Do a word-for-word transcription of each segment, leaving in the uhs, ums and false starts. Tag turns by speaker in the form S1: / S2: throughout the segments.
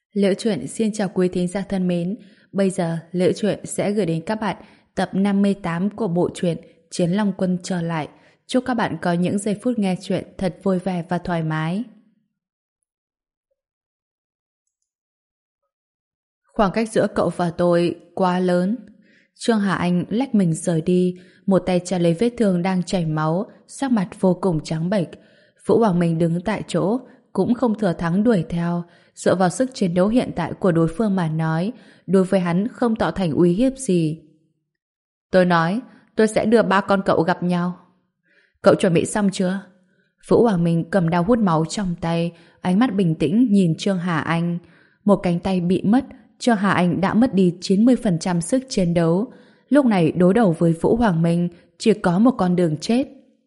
S1: Liễu Chuyện xin chào quý thính giả thân mến. Bây giờ Liễu Chuyện sẽ gửi đến các bạn tập năm mươi tám của bộ truyện Chiến Long Quân trở lại. Chúc các bạn có những giây phút nghe chuyện thật vui vẻ và thoải mái. Khoảng cách giữa cậu và tôi quá lớn. Trương Hà Anh lách mình rời đi, một tay che lấy vết thương đang chảy máu, sắc mặt vô cùng trắng bệch. Vũ Hoàng Minh đứng tại chỗ, cũng không thừa thắng đuổi theo. Dựa vào sức chiến đấu hiện tại của đối phương mà nói, đối với hắn không tạo thành uy hiếp gì. Tôi nói, tôi sẽ đưa ba con cậu gặp nhau. Cậu chuẩn bị xong chưa? Vũ Hoàng Minh cầm dao hút máu trong tay, ánh mắt bình tĩnh nhìn Trương Hà Anh. Một cánh tay bị mất, Trương Hà Anh đã mất đi chín mươi phần trăm sức chiến đấu. Lúc này đối đầu với Vũ Hoàng Minh chỉ có một con đường chết.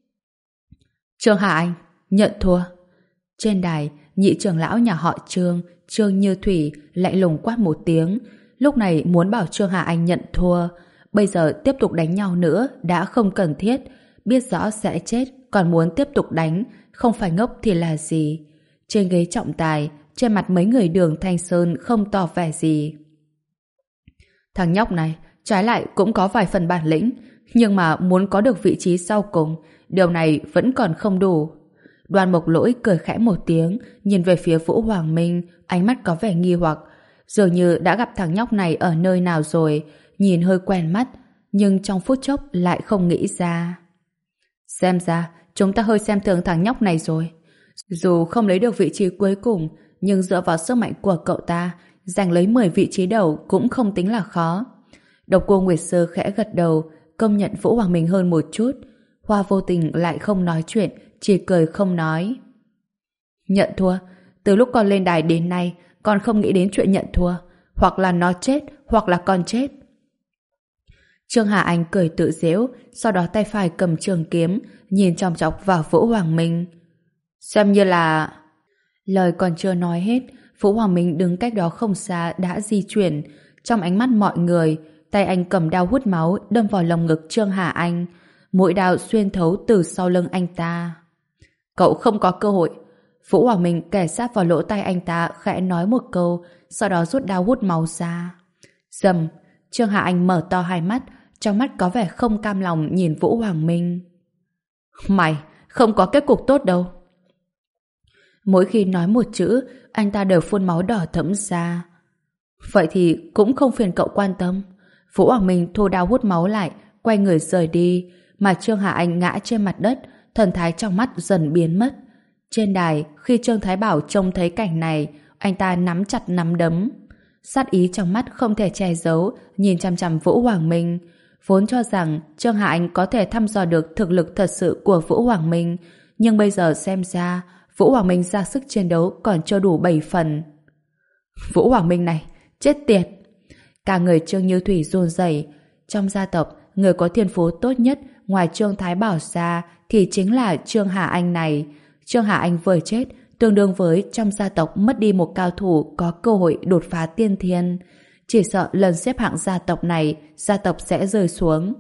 S1: Trương Hà Anh, nhận thua. Trên đài, nhị trưởng lão nhà họ Trương, Trương Như Thủy lạnh lùng quát một tiếng. Lúc này muốn bảo Trương Hà Anh nhận thua. Bây giờ tiếp tục đánh nhau nữa đã không cần thiết. Biết rõ sẽ chết, còn muốn tiếp tục đánh, không phải ngốc thì là gì. Trên ghế trọng tài, trên mặt mấy người Đường Thanh Sơn không tỏ vẻ gì. Thằng nhóc này, trái lại cũng có vài phần bản lĩnh, nhưng mà muốn có được vị trí sau cùng, điều này vẫn còn không đủ. Đoan Mộc Lỗi cười khẽ một tiếng, nhìn về phía Vũ Hoàng Minh, ánh mắt có vẻ nghi hoặc. Dường như đã gặp thằng nhóc này ở nơi nào rồi, nhìn hơi quen mắt, nhưng trong phút chốc lại không nghĩ ra. Xem ra, chúng ta hơi xem thường thằng nhóc này rồi. Dù không lấy được vị trí cuối cùng, nhưng dựa vào sức mạnh của cậu ta, giành lấy mười vị trí đầu cũng không tính là khó. Độc Cô Nguyệt Sơ khẽ gật đầu, công nhận Vũ Hoàng Minh hơn một chút. Hoa Vô Tình lại không nói chuyện, chỉ cười không nói. Nhận thua, từ lúc con lên đài đến nay, con không nghĩ đến chuyện nhận thua, hoặc là nó chết, hoặc là con chết. Trương Hà Anh cười tự giễu, sau đó tay phải cầm trường kiếm, nhìn chòng chọc vào Vũ Hoàng Minh. Xem như là... Lời còn chưa nói hết, Vũ Hoàng Minh đứng cách đó không xa đã di chuyển. Trong ánh mắt mọi người, tay anh cầm dao hút máu đâm vào lồng ngực Trương Hà Anh. Mũi dao xuyên thấu từ sau lưng anh ta. Cậu không có cơ hội. Vũ Hoàng Minh kề sát vào lỗ tai anh ta, khẽ nói một câu, sau đó rút dao hút máu ra. Rầm, Trương Hà Anh mở to hai mắt, trong mắt có vẻ không cam lòng nhìn Vũ Hoàng Minh. Mày, không có kết cục tốt đâu. Mỗi khi nói một chữ, anh ta đều phun máu đỏ thẫm ra. Vậy thì cũng không phiền cậu quan tâm. Vũ Hoàng Minh thu dao hút máu lại, quay người rời đi, mà Trương Hà Anh ngã trên mặt đất, thần thái trong mắt dần biến mất. Trên đài, khi Trương Thái Bảo trông thấy cảnh này, anh ta nắm chặt nắm đấm. Sát ý trong mắt không thể che giấu, nhìn chằm chằm Vũ Hoàng Minh. Vốn cho rằng Trương Hà Anh có thể thăm dò được thực lực thật sự của Vũ Hoàng Minh, nhưng bây giờ xem ra, Vũ Hoàng Minh ra sức chiến đấu còn chưa đủ bảy phần. Vũ Hoàng Minh này, chết tiệt! Cả người Trương Như Thủy run rẩy. Trong gia tộc, người có thiên phú tốt nhất ngoài Trương Thái Bảo ra thì chính là Trương Hà Anh này. Trương Hà Anh vừa chết, tương đương với trong gia tộc mất đi một cao thủ có cơ hội đột phá tiên thiên. Chỉ sợ lần xếp hạng gia tộc này, gia tộc sẽ rơi xuống.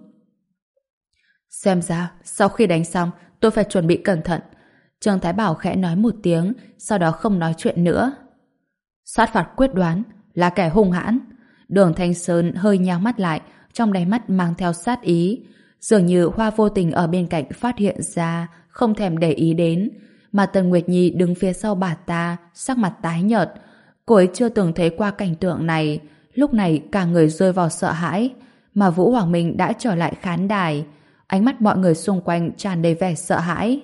S1: Xem ra, sau khi đánh xong, tôi phải chuẩn bị cẩn thận. Trương Thái Bảo khẽ nói một tiếng, sau đó không nói chuyện nữa. Sát phạt quyết đoán, là kẻ hung hãn. Đường Thanh Sơn hơi nheo mắt lại, trong đáy mắt mang theo sát ý. Dường như Hoa Vô Tình ở bên cạnh phát hiện ra, không thèm để ý đến. Mà Tần Nguyệt Nhi đứng phía sau bà ta, sắc mặt tái nhợt. Cô ấy chưa từng thấy qua cảnh tượng này, lúc này cả người rơi vào sợ hãi. Mà Vũ Hoàng Minh đã trở lại khán đài. Ánh mắt mọi người xung quanh tràn đầy vẻ sợ hãi.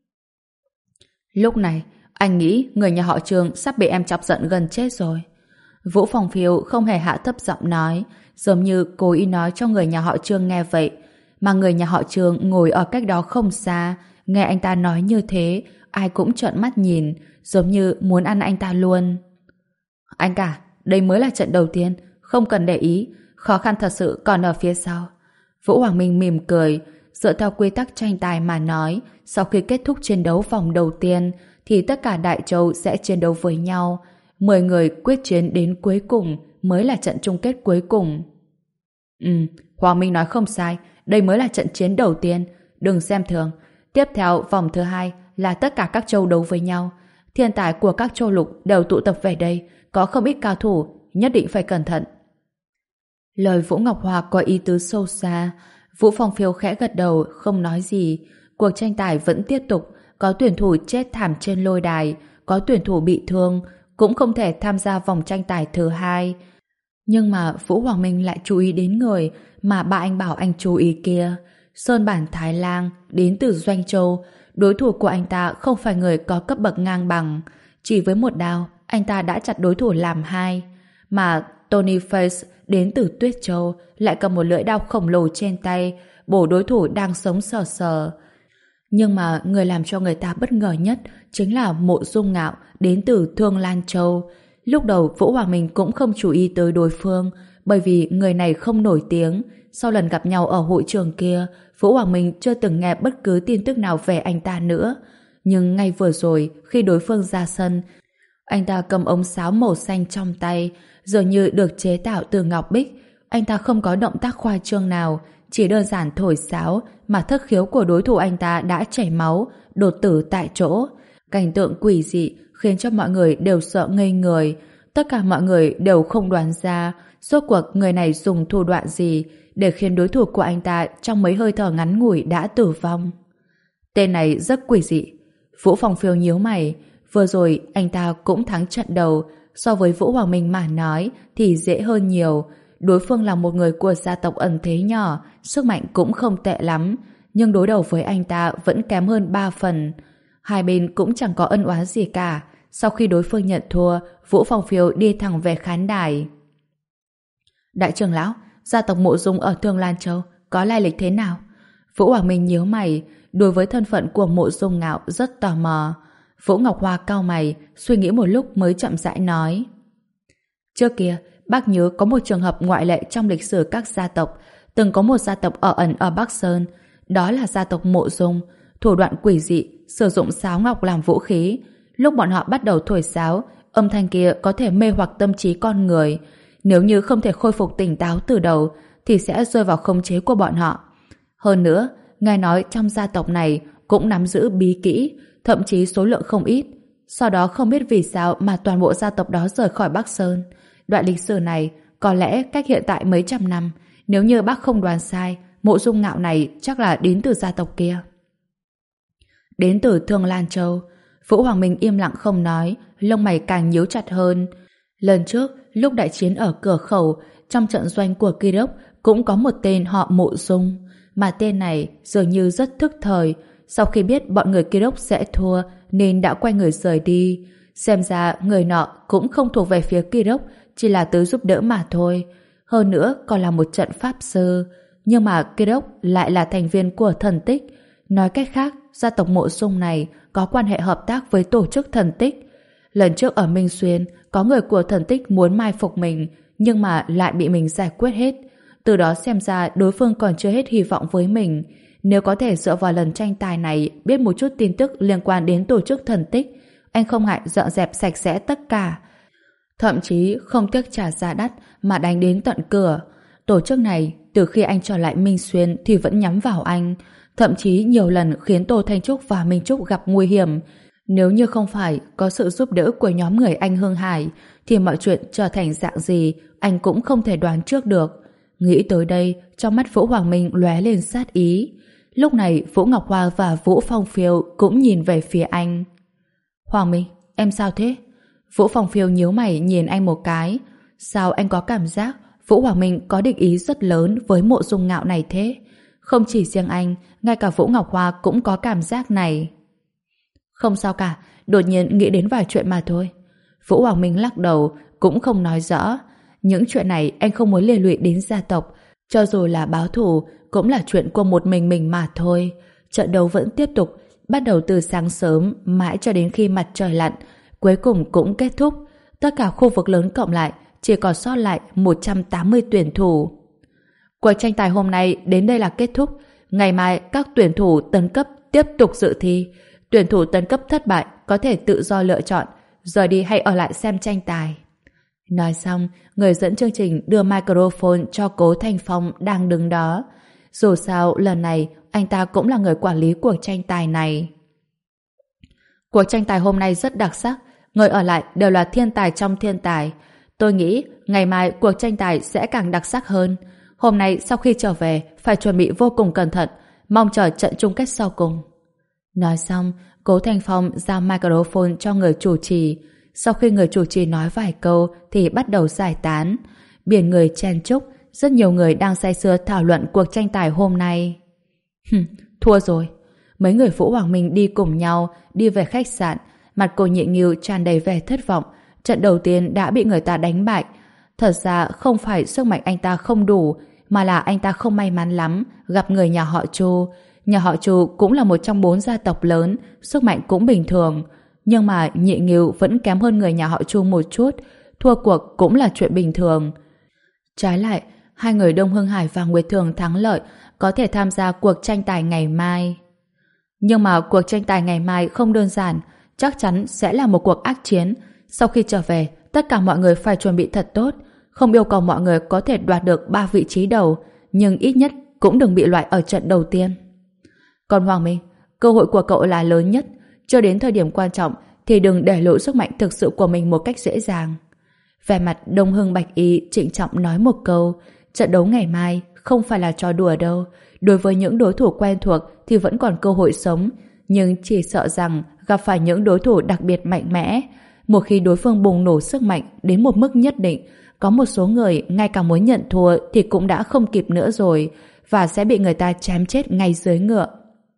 S1: Lúc này, anh nghĩ người nhà họ Trương sắp bị em chọc giận gần chết rồi. Vũ Phong Phiêu không hề hạ thấp giọng nói, giống như cố ý nói cho người nhà họ Trương nghe vậy. Mà người nhà họ Trương ngồi ở cách đó không xa, nghe anh ta nói như thế, ai cũng trợn mắt nhìn, giống như muốn ăn anh ta luôn. Anh cả, đây mới là trận đầu tiên, không cần để ý, khó khăn thật sự còn ở phía sau. Vũ Hoàng Minh mỉm cười, dựa theo quy tắc tranh tài mà nói, sau khi kết thúc chiến đấu vòng đầu tiên, thì tất cả Đại Châu sẽ chiến đấu với nhau. Mười người quyết chiến đến cuối cùng mới là trận chung kết cuối cùng. Ừ, Hoàng Minh nói không sai, đây mới là trận chiến đầu tiên, đừng xem thường. Tiếp theo vòng thứ hai là tất cả các châu đấu với nhau. Thiên tài của các châu lục đều tụ tập về đây, có không ít cao thủ, nhất định phải cẩn thận. Lời Vũ Ngọc Hoa có ý tứ sâu xa. Vũ Phong Phiêu khẽ gật đầu, không nói gì. Cuộc tranh tài vẫn tiếp tục, có tuyển thủ chết thảm trên lôi đài, có tuyển thủ bị thương, cũng không thể tham gia vòng tranh tài thứ hai. Nhưng mà Vũ Hoàng Minh lại chú ý đến người mà ba anh bảo anh chú ý kia. Sơn Bản Thái Lang đến từ Doanh Châu, đối thủ của anh ta không phải người có cấp bậc ngang bằng. Chỉ với một đao, anh ta đã chặt đối thủ làm hai. Mà Tony Face đến từ Tuyết Châu lại cầm một lưỡi đao khổng lồ trên tay, bổ đối thủ đang sống sờ sờ. Nhưng mà người làm cho người ta bất ngờ nhất chính là Mộ Dung Ngạo đến từ Thương Lan Châu. Lúc đầu Vũ Hoàng Minh cũng không chú ý tới đối phương, bởi vì người này không nổi tiếng. Sau lần gặp nhau ở hội trường kia, Vũ Hoàng Minh chưa từng nghe bất cứ tin tức nào về anh ta nữa. Nhưng ngay vừa rồi, khi đối phương ra sân, anh ta cầm ống sáo màu xanh trong tay, dường như được chế tạo từ ngọc bích. Anh ta không có động tác khoa trương nào, chỉ đơn giản thổi sáo mà thất khiếu của đối thủ anh ta đã chảy máu, đột tử tại chỗ. Cảnh tượng quỷ dị khiến cho mọi người đều sợ ngây người. Tất cả mọi người đều không đoán ra rốt cuộc người này dùng thủ đoạn gì để khiến đối thủ của anh ta trong mấy hơi thở ngắn ngủi đã tử vong. Tên này rất quỷ dị. Vũ Phong Phiêu nhíu mày. Vừa rồi anh ta cũng thắng trận đầu, so với Vũ Hoàng Minh mà nói thì dễ hơn nhiều. Đối phương là một người của gia tộc ẩn thế nhỏ, sức mạnh cũng không tệ lắm, nhưng đối đầu với anh ta vẫn kém hơn ba phần. Hai bên cũng chẳng có ân oán gì cả. Sau khi đối phương nhận thua, Vũ Phong Phiêu đi thẳng về khán đài. Đại trưởng lão, gia tộc Mộ Dung ở Thương Lan Châu có lai lịch thế nào? Vũ Hoàng Minh nhíu mày, đối với thân phận của Mộ Dung Ngạo rất tò mò. Vũ Ngọc Hoa cau mày, suy nghĩ một lúc mới chậm rãi nói. Trước kia, bác nhớ có một trường hợp ngoại lệ trong lịch sử các gia tộc. Từng có một gia tộc ở ẩn ở Bắc Sơn, đó là gia tộc Mộ Dung, thủ đoạn quỷ dị, sử dụng sáo ngọc làm vũ khí. Lúc bọn họ bắt đầu thổi sáo, âm thanh kia có thể mê hoặc tâm trí con người. Nếu như không thể khôi phục tỉnh táo từ đầu, thì sẽ rơi vào khống chế của bọn họ. Hơn nữa, nghe nói trong gia tộc này cũng nắm giữ bí kỹ, thậm chí số lượng không ít. Sau đó không biết vì sao mà toàn bộ gia tộc đó rời khỏi Bắc Sơn. Đoạn lịch sử này có lẽ cách hiện tại mấy trăm năm. Nếu như bác không đoán sai, Mộ Dung Ngạo này chắc là đến từ gia tộc kia. Đến từ Thương Lan Châu. Vũ Hoàng Minh im lặng không nói, lông mày càng nhíu chặt hơn. Lần trước, lúc đại chiến ở cửa khẩu, trong trận doanh của Kỳ Đốc cũng có một tên họ Mộ Dung, mà tên này dường như rất thức thời. Sau khi biết bọn người Kỳ Đốc sẽ thua nên đã quay người rời đi. Xem ra người nọ cũng không thuộc về phía Kỳ Đốc, chỉ là tới giúp đỡ mà thôi. Hơn nữa còn là một trận pháp sư. Nhưng mà Kỳ Đốc lại là thành viên của thần tích. Nói cách khác, gia tộc Mộ Dung này có quan hệ hợp tác với tổ chức thần tích. Lần trước ở Minh Xuyên, có người của thần tích muốn mai phục mình, nhưng mà lại bị mình giải quyết hết. Từ đó xem ra đối phương còn chưa hết hy vọng với mình. Nếu có thể dựa vào lần tranh tài này biết một chút tin tức liên quan đến tổ chức thần tích, anh không ngại dọn dẹp sạch sẽ tất cả. Thậm chí không tiếc trả giá đắt mà đánh đến tận cửa. Tổ chức này, từ khi anh trở lại Minh Xuyên thì vẫn nhắm vào anh. Thậm chí nhiều lần khiến Tô Thanh Trúc và Minh Trúc gặp nguy hiểm. Nếu như không phải có sự giúp đỡ của nhóm người anh Hương Hải, thì mọi chuyện trở thành dạng gì anh cũng không thể đoán trước được. Nghĩ tới đây, trong mắt Vũ Hoàng Minh lóe lên sát ý. Lúc này Vũ Ngọc Hoa và Vũ Phong Phiêu cũng nhìn về phía anh. Hoàng Minh, em sao thế? Vũ Phong Phiêu nhíu mày nhìn anh một cái. Sao anh có cảm giác Vũ Hoàng Minh có định ý rất lớn với Mộ Dung Ngạo này thế? Không chỉ riêng anh, ngay cả Vũ Ngọc Hoa cũng có cảm giác này. Không sao cả, đột nhiên nghĩ đến vài chuyện mà thôi. Vũ Hoàng Minh lắc đầu, cũng không nói rõ. Những chuyện này anh không muốn liên lụy đến gia tộc. Cho dù là báo thù, cũng là chuyện của một mình mình mà thôi. Trận đấu vẫn tiếp tục, bắt đầu từ sáng sớm mãi cho đến khi mặt trời lặn, cuối cùng cũng kết thúc. Tất cả khu vực lớn cộng lại chỉ còn sót lại một trăm tám mươi tuyển thủ. Cuộc tranh tài hôm nay đến đây là kết thúc. Ngày mai các tuyển thủ tấn cấp tiếp tục dự thi. Tuyển thủ tấn cấp thất bại có thể tự do lựa chọn rời đi hay ở lại xem tranh tài. Nói xong, người dẫn chương trình đưa microphone cho Cố Thanh Phong đang đứng đó. Dù sao lần này anh ta cũng là người quản lý cuộc tranh tài này. Cuộc tranh tài hôm nay rất đặc sắc, người ở lại đều là thiên tài trong thiên tài. Tôi nghĩ ngày mai cuộc tranh tài sẽ càng đặc sắc hơn. Hôm nay sau khi trở về phải chuẩn bị vô cùng cẩn thận, mong chờ trận chung kết sau cùng. Nói xong, Cố Thanh Phong giao microphone cho người chủ trì. Sau khi người chủ trì nói vài câu thì bắt đầu giải tán. Biển người chen chúc, rất nhiều người đang say sưa thảo luận cuộc tranh tài hôm nay. Hừm, thua rồi. Mấy người Vũ Hoàng Minh đi cùng nhau đi về khách sạn, mặt cô Nhị Nghiêu tràn đầy vẻ thất vọng. Trận đầu tiên đã bị người ta đánh bại. Thật ra không phải sức mạnh anh ta không đủ, mà là anh ta không may mắn lắm gặp người nhà họ Chu. Nhà họ Chu cũng là một trong bốn gia tộc lớn, sức mạnh cũng bình thường. Nhưng mà Nhị Nghiêu vẫn kém hơn người nhà họ Chu một chút, thua cuộc cũng là chuyện bình thường. Trái lại, hai người Đông Hưng Hải và Nguyệt Thường thắng lợi có thể tham gia cuộc tranh tài ngày mai. Nhưng mà cuộc tranh tài ngày mai không đơn giản, chắc chắn sẽ là một cuộc ác chiến. Sau khi trở về, tất cả mọi người phải chuẩn bị thật tốt, không yêu cầu mọi người có thể đoạt được ba vị trí đầu, nhưng ít nhất cũng đừng bị loại ở trận đầu tiên. Còn Hoàng Minh, cơ hội của cậu là lớn nhất, chưa đến thời điểm quan trọng thì đừng để lộ sức mạnh thực sự của mình một cách dễ dàng. Vẻ mặt Đông Hưng Bạch Y trịnh trọng nói một câu, trận đấu ngày mai không phải là trò đùa đâu. Đối với những đối thủ quen thuộc thì vẫn còn cơ hội sống, nhưng chỉ sợ rằng gặp phải những đối thủ đặc biệt mạnh mẽ. Một khi đối phương bùng nổ sức mạnh đến một mức nhất định, có một số người ngay cả muốn nhận thua thì cũng đã không kịp nữa rồi, và sẽ bị người ta chém chết ngay dưới ngựa.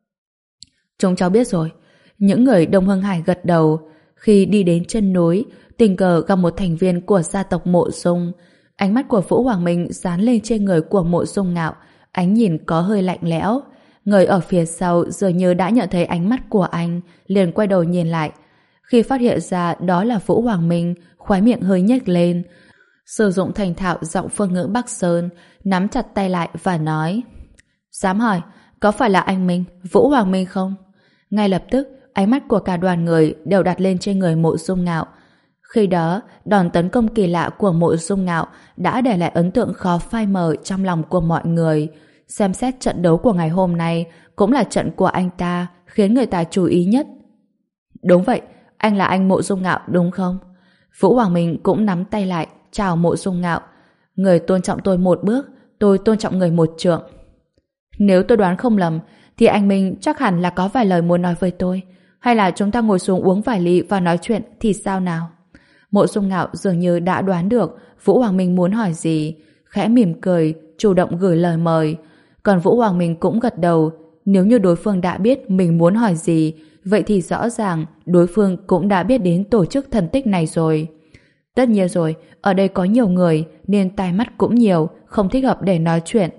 S1: Chúng cháu biết rồi. Những người Đông Hưng Hải gật đầu. Khi đi đến chân núi, tình cờ gặp một thành viên của gia tộc Mộ Dung. Ánh mắt của Vũ Hoàng Minh dán lên trên người của Mộ Dung Ngạo, ánh nhìn có hơi lạnh lẽo. Người ở phía sau dường như đã nhận thấy ánh mắt của anh, liền quay đầu nhìn lại. Khi phát hiện ra đó là Vũ Hoàng Minh, khóe miệng hơi nhếch lên, sử dụng thành thạo giọng phương ngữ Bắc Sơn, nắm chặt tay lại và nói: Dám hỏi, có phải là anh Minh, Vũ Hoàng Minh không? Ngay lập tức, ánh mắt của cả đoàn người đều đặt lên trên người Mộ Dung Ngạo. Khi đó, đòn tấn công kỳ lạ của Mộ Dung Ngạo đã để lại ấn tượng khó phai mờ trong lòng của mọi người. Xem xét trận đấu của ngày hôm nay cũng là trận của anh ta khiến người ta chú ý nhất. Đúng vậy, anh là anh Mộ Dung Ngạo đúng không? Vũ Hoàng Minh cũng nắm tay lại, chào Mộ Dung Ngạo. Người tôn trọng tôi một bước, tôi tôn trọng người một trượng. Nếu tôi đoán không lầm, thì anh Minh chắc hẳn là có vài lời muốn nói với tôi. Hay là chúng ta ngồi xuống uống vài ly và nói chuyện thì sao nào? Mộ Dung Ngạo dường như đã đoán được Vũ Hoàng Minh muốn hỏi gì, khẽ mỉm cười, chủ động gửi lời mời. Còn Vũ Hoàng Minh cũng gật đầu. Nếu như đối phương đã biết mình muốn hỏi gì, vậy thì rõ ràng đối phương cũng đã biết đến tổ chức thần tích này rồi. Tất nhiên rồi, ở đây có nhiều người nên tai mắt cũng nhiều, không thích hợp để nói chuyện.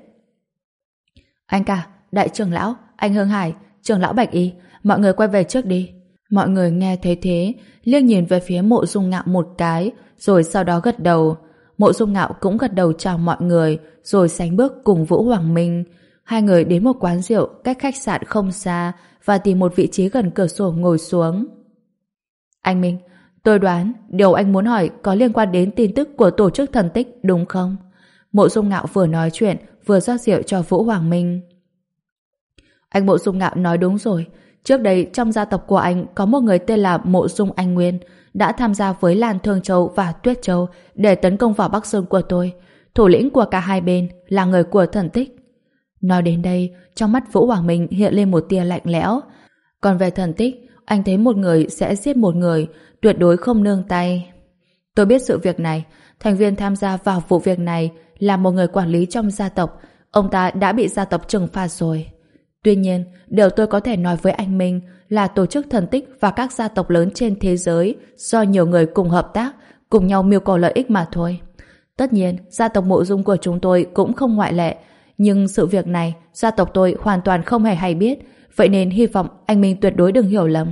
S1: Anh cả, đại trưởng lão, anh Hưng Hải, trưởng lão Bạch Y, mọi người quay về trước đi. Mọi người nghe thấy thế, liếc nhìn về phía Mộ Dung Ngạo một cái, rồi sau đó gật đầu. Mộ Dung Ngạo cũng gật đầu chào mọi người, rồi sánh bước cùng Vũ Hoàng Minh. Hai người đến một quán rượu cách khách sạn không xa và tìm một vị trí gần cửa sổ ngồi xuống. Anh Minh, tôi đoán điều anh muốn hỏi có liên quan đến tin tức của tổ chức thần tích đúng không? Mộ Dung Ngạo vừa nói chuyện vừa rót rượu cho Vũ Hoàng Minh. Anh Mộ Dung Ngạo nói đúng rồi. Trước đây trong gia tộc của anh có một người tên là Mộ Dung Anh Nguyên đã tham gia với Lan Thương Châu và Tuyết Châu để tấn công vào Bắc Sơn của tôi. Thủ lĩnh của cả hai bên là người của thần tích. Nói đến đây, trong mắt Vũ Hoàng Minh hiện lên một tia lạnh lẽo. Còn về thần tích, anh thấy một người sẽ giết một người, tuyệt đối không nương tay. Tôi biết sự việc này. Thành viên tham gia vào vụ việc này là một người quản lý trong gia tộc. Ông ta đã bị gia tộc trừng phạt rồi. Tuy nhiên, điều tôi có thể nói với anh Minh là tổ chức thần tích và các gia tộc lớn trên thế giới do nhiều người cùng hợp tác, cùng nhau mưu cầu lợi ích mà thôi. Tất nhiên, gia tộc Mộ Dung của chúng tôi cũng không ngoại lệ, nhưng sự việc này gia tộc tôi hoàn toàn không hề hay biết, vậy nên hy vọng anh Minh tuyệt đối đừng hiểu lầm.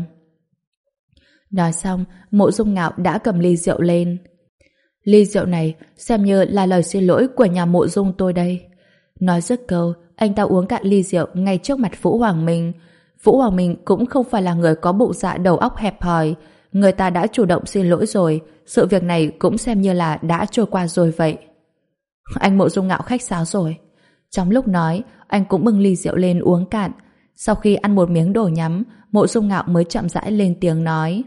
S1: Nói xong, Mộ Dung Ngạo đã cầm ly rượu lên. Ly rượu này xem như là lời xin lỗi của nhà Mộ Dung tôi đây. Nói dứt câu, anh ta uống cạn ly rượu ngay trước mặt Vũ Hoàng Minh. Vũ Hoàng Minh cũng không phải là người có bụng dạ đầu óc hẹp hòi. Người ta đã chủ động xin lỗi rồi, sự việc này cũng xem như là đã trôi qua rồi vậy. Anh Mộ Dung Ngạo khách sáo rồi. Trong lúc nói, anh cũng bưng ly rượu lên uống cạn. Sau khi ăn một miếng đồ nhắm, Mộ Dung Ngạo mới chậm rãi lên tiếng nói.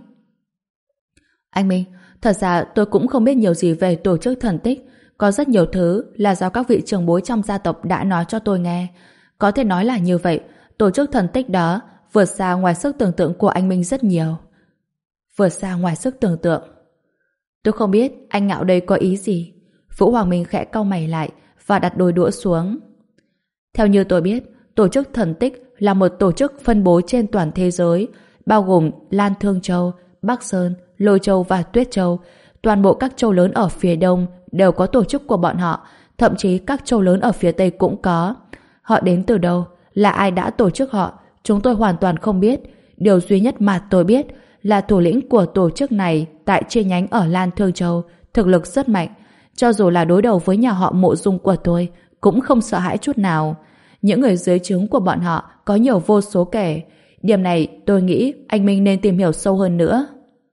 S1: Anh Minh, thật ra tôi cũng không biết nhiều gì về tổ chức thần tích. Có rất nhiều thứ là do các vị trưởng bối trong gia tộc đã nói cho tôi nghe. Có thể nói là như vậy, tổ chức thần tích đó vượt xa ngoài sức tưởng tượng của anh Minh rất nhiều. Vượt xa ngoài sức tưởng tượng. Tôi không biết anh Ngạo đây có ý gì. Vũ Hoàng Minh khẽ cau mày lại và đặt đôi đũa xuống. Theo như tôi biết, tổ chức thần tích là một tổ chức phân bố trên toàn thế giới, bao gồm Lan Thương Châu, Bắc Sơn, Lôi Châu và Tuyết Châu. Toàn bộ các châu lớn ở phía đông đều có tổ chức của bọn họ, thậm chí các châu lớn ở phía tây cũng có. Họ đến từ đâu, là ai đã tổ chức họ, chúng tôi hoàn toàn không biết. Điều duy nhất mà tôi biết là thủ lĩnh của tổ chức này tại chi nhánh ở Lan Thương Châu thực lực rất mạnh. Cho dù là đối đầu với nhà họ Mộ Dung của tôi, cũng không sợ hãi chút nào. Những người dưới trướng của bọn họ có nhiều vô số kể. Điểm này tôi nghĩ anh Minh nên tìm hiểu sâu hơn nữa.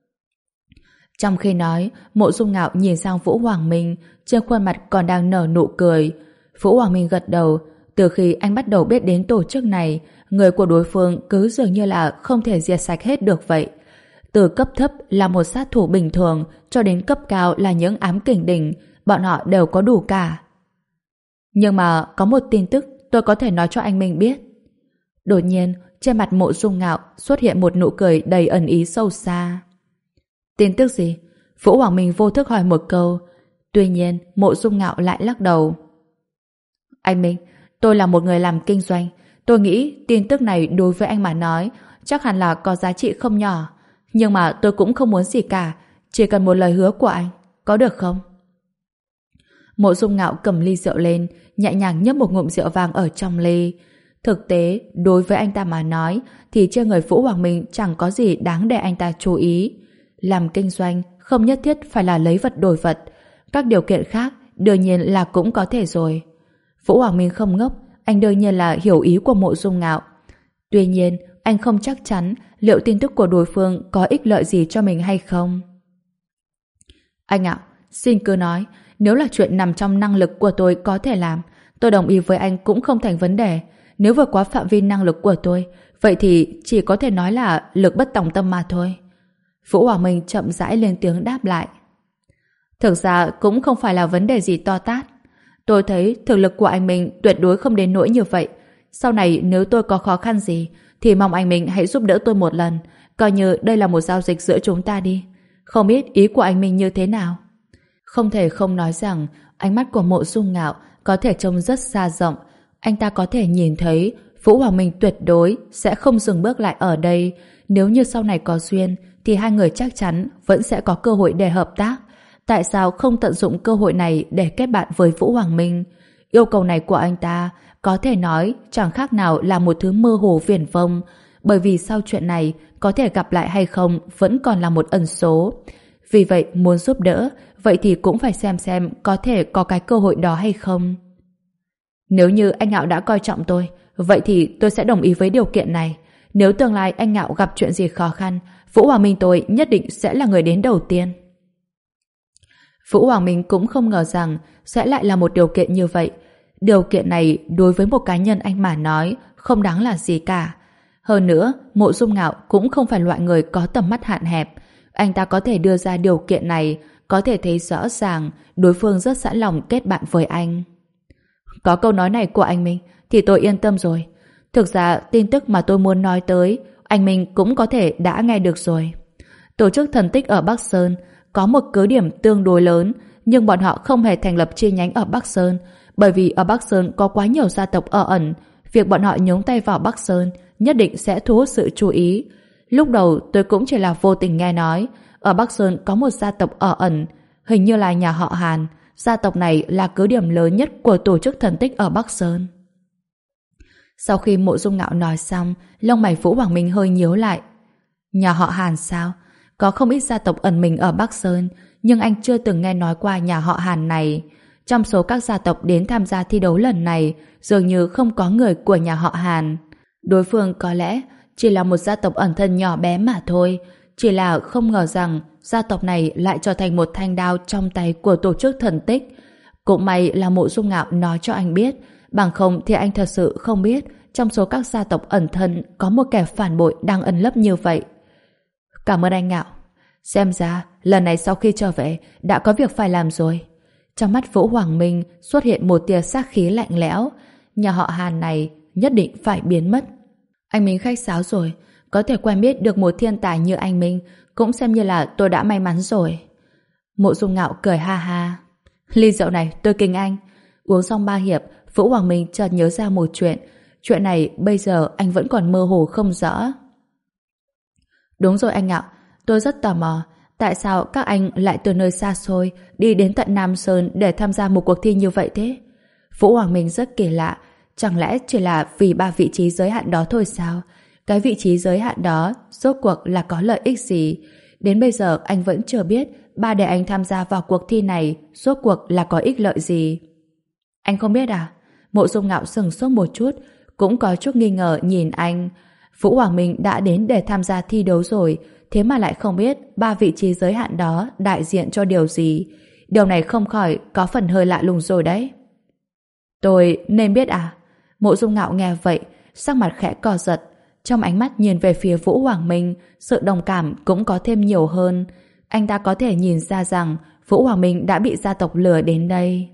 S1: Trong khi nói, Mộ Dung Ngạo nhìn sang Vũ Hoàng Minh, trên khuôn mặt còn đang nở nụ cười. Vũ Hoàng Minh gật đầu. Từ khi anh bắt đầu biết đến tổ chức này, người của đối phương cứ dường như là không thể diệt sạch hết được vậy. Từ cấp thấp là một sát thủ bình thường cho đến cấp cao là những ám kình đỉnh, bọn họ đều có đủ cả. Nhưng mà có một tin tức tôi có thể nói cho anh Minh biết. Đột nhiên, trên mặt Mộ Dung Ngạo xuất hiện một nụ cười đầy ẩn ý sâu xa. Tin tức gì? Vũ Hoàng Minh vô thức hỏi một câu. Tuy nhiên, Mộ Dung Ngạo lại lắc đầu. Anh Minh, tôi là một người làm kinh doanh. Tôi nghĩ tin tức này đối với anh mà nói chắc hẳn là có giá trị không nhỏ. Nhưng mà tôi cũng không muốn gì cả. Chỉ cần một lời hứa của anh. Có được không? Mộ Dung Ngạo cầm ly rượu lên, nhẹ nhàng nhấp một ngụm rượu vang ở trong ly. Thực tế, đối với anh ta mà nói thì trên người Vũ Hoàng Minh chẳng có gì đáng để anh ta chú ý. Làm kinh doanh không nhất thiết phải là lấy vật đổi vật. Các điều kiện khác đương nhiên là cũng có thể rồi. Vũ Hoàng Minh không ngốc, anh đương nhiên là hiểu ý của Mộ Dung Ngạo. Tuy nhiên, anh không chắc chắn liệu tin tức của đối phương có ích lợi gì cho mình hay không. Anh Ngạo, xin cứ nói, nếu là chuyện nằm trong năng lực của tôi có thể làm, tôi đồng ý với anh cũng không thành vấn đề. Nếu vượt quá phạm vi năng lực của tôi, vậy thì chỉ có thể nói là lực bất tòng tâm mà thôi. Vũ Hoàng Minh chậm rãi lên tiếng đáp lại. Thực ra cũng không phải là vấn đề gì to tát. Tôi thấy thực lực của anh Minh tuyệt đối không đến nỗi như vậy. Sau này nếu tôi có khó khăn gì thì mong anh Minh hãy giúp đỡ tôi một lần, coi như đây là một giao dịch giữa chúng ta đi. Không biết ý của anh Minh như thế nào? Không thể không nói rằng ánh mắt của Mộ Dung Ngạo có thể trông rất xa rộng. Anh ta có thể nhìn thấy Vũ Hoàng Minh tuyệt đối sẽ không dừng bước lại ở đây. Nếu như sau này có duyên thì hai người chắc chắn vẫn sẽ có cơ hội để hợp tác. Tại sao không tận dụng cơ hội này để kết bạn với Vũ Hoàng Minh? Yêu cầu này của anh ta có thể nói chẳng khác nào là một thứ mơ hồ viển vông, bởi vì sau chuyện này có thể gặp lại hay không vẫn còn là một ẩn số. Vì vậy muốn giúp đỡ, vậy thì cũng phải xem xem có thể có cái cơ hội đó hay không. Nếu như anh Ngạo đã coi trọng tôi, vậy thì tôi sẽ đồng ý với điều kiện này. Nếu tương lai anh Ngạo gặp chuyện gì khó khăn, Vũ Hoàng Minh tôi nhất định sẽ là người đến đầu tiên. Vũ Hoàng Minh cũng không ngờ rằng sẽ lại là một điều kiện như vậy. Điều kiện này đối với một cá nhân anh mà nói không đáng là gì cả. Hơn nữa, Mộ Dung Ngạo cũng không phải loại người có tầm mắt hạn hẹp. Anh ta có thể đưa ra điều kiện này, có thể thấy rõ ràng đối phương rất sẵn lòng kết bạn với anh. Có câu nói này của anh Minh thì tôi yên tâm rồi. Thực ra tin tức mà tôi muốn nói tới anh Minh cũng có thể đã nghe được rồi. Tổ chức thần tích ở Bắc Sơn có một cứ điểm tương đối lớn, nhưng bọn họ không hề thành lập chi nhánh ở Bắc Sơn, bởi vì ở Bắc Sơn có quá nhiều gia tộc ở ẩn. Việc bọn họ nhúng tay vào Bắc Sơn nhất định sẽ thu hút sự chú ý. Lúc đầu tôi cũng chỉ là vô tình nghe nói ở Bắc Sơn có một gia tộc ở ẩn, hình như là nhà họ Hàn. Gia tộc này là cứ điểm lớn nhất của tổ chức thần tích ở Bắc Sơn. Sau khi Mộ Dung Ngạo nói xong, lông mày Vũ Hoàng Minh hơi nhíu lại. Nhà họ Hàn sao? Có không ít gia tộc ẩn mình ở Bắc Sơn, nhưng anh chưa từng nghe nói qua nhà họ Hàn này. Trong số các gia tộc đến tham gia thi đấu lần này, dường như không có người của nhà họ Hàn. Đối phương có lẽ chỉ là một gia tộc ẩn thân nhỏ bé mà thôi. Chỉ là không ngờ rằng gia tộc này lại trở thành một thanh đao trong tay của tổ chức thần tích. Cũng may là Mộ Dung Ngạo nói cho anh biết Bằng không thì anh thật sự không biết trong số các gia tộc ẩn thân có một kẻ phản bội đang ẩn lấp như vậy. Cảm ơn anh Ngạo. Xem ra lần này sau khi trở về đã có việc phải làm rồi. Trong mắt Vũ Hoàng Minh xuất hiện một tia sát khí lạnh lẽo. Nhà họ Hàn này nhất định phải biến mất. Anh Minh khách sáo rồi. Có thể quen biết được một thiên tài như anh Minh cũng xem như là tôi đã may mắn rồi. Mộ Dung Ngạo cười ha ha. Ly rượu này tôi kính anh. Uống xong ba hiệp, Vũ Hoàng Minh chợt nhớ ra một chuyện. Chuyện này bây giờ anh vẫn còn mơ hồ không rõ. Đúng rồi anh Ngạo, tôi rất tò mò. Tại sao các anh lại từ nơi xa xôi đi đến tận Nam Sơn để tham gia một cuộc thi như vậy thế? Vũ Hoàng Minh rất kỳ lạ. Chẳng lẽ chỉ là vì ba vị trí giới hạn đó thôi sao? Cái vị trí giới hạn đó rốt cuộc là có lợi ích gì? Đến bây giờ anh vẫn chưa biết ba để anh tham gia vào cuộc thi này rốt cuộc là có ích lợi gì. Anh không biết à? Mộ Dung Ngạo sừng sốt một chút, cũng có chút nghi ngờ nhìn anh. Vũ Hoàng Minh đã đến để tham gia thi đấu rồi, thế mà lại không biết ba vị trí giới hạn đó đại diện cho điều gì. Điều này không khỏi có phần hơi lạ lùng rồi đấy. Tôi nên biết à? Mộ Dung Ngạo nghe vậy, sắc mặt khẽ co giật. Trong ánh mắt nhìn về phía Vũ Hoàng Minh, sự đồng cảm cũng có thêm nhiều hơn. Anh ta có thể nhìn ra rằng Vũ Hoàng Minh đã bị gia tộc lừa đến đây.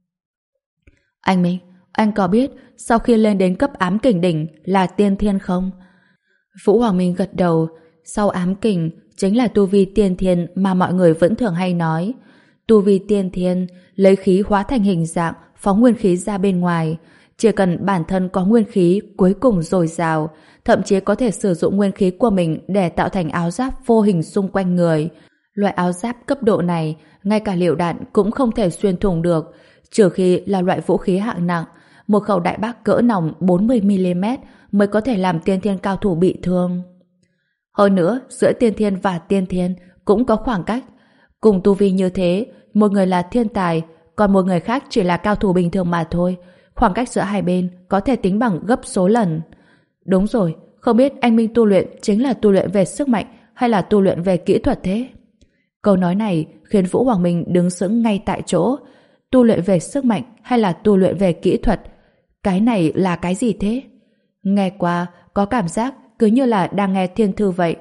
S1: Anh Minh, anh có biết sau khi lên đến cấp ám kình đỉnh là tiên thiên không? Vũ Hoàng Minh gật đầu. Sau ám kình chính là tu vi tiên thiên mà mọi người vẫn thường hay nói. Tu vi tiên thiên lấy khí hóa thành hình dạng, phóng nguyên khí ra bên ngoài. Chỉ cần bản thân có nguyên khí cuối cùng dồi dào, thậm chí có thể sử dụng nguyên khí của mình để tạo thành áo giáp vô hình xung quanh người. Loại áo giáp cấp độ này, ngay cả lựu đạn cũng không thể xuyên thủng được, trừ khi là loại vũ khí hạng nặng. Một khẩu đại bác cỡ nòng bốn mươi mi li mét mới có thể làm tiên thiên cao thủ bị thương. Hơn nữa, giữa tiên thiên và tiên thiên cũng có khoảng cách. Cùng tu vi như thế, một người là thiên tài, còn một người khác chỉ là cao thủ bình thường mà thôi. Khoảng cách giữa hai bên có thể tính bằng gấp số lần. Đúng rồi, không biết anh Minh tu luyện chính là tu luyện về sức mạnh hay là tu luyện về kỹ thuật thế? Câu nói này khiến Vũ Hoàng Minh đứng sững ngay tại chỗ. Tu luyện về sức mạnh hay là tu luyện về kỹ thuật? Cái này là cái gì thế? Nghe qua có cảm giác cứ như là đang nghe thiên thư vậy.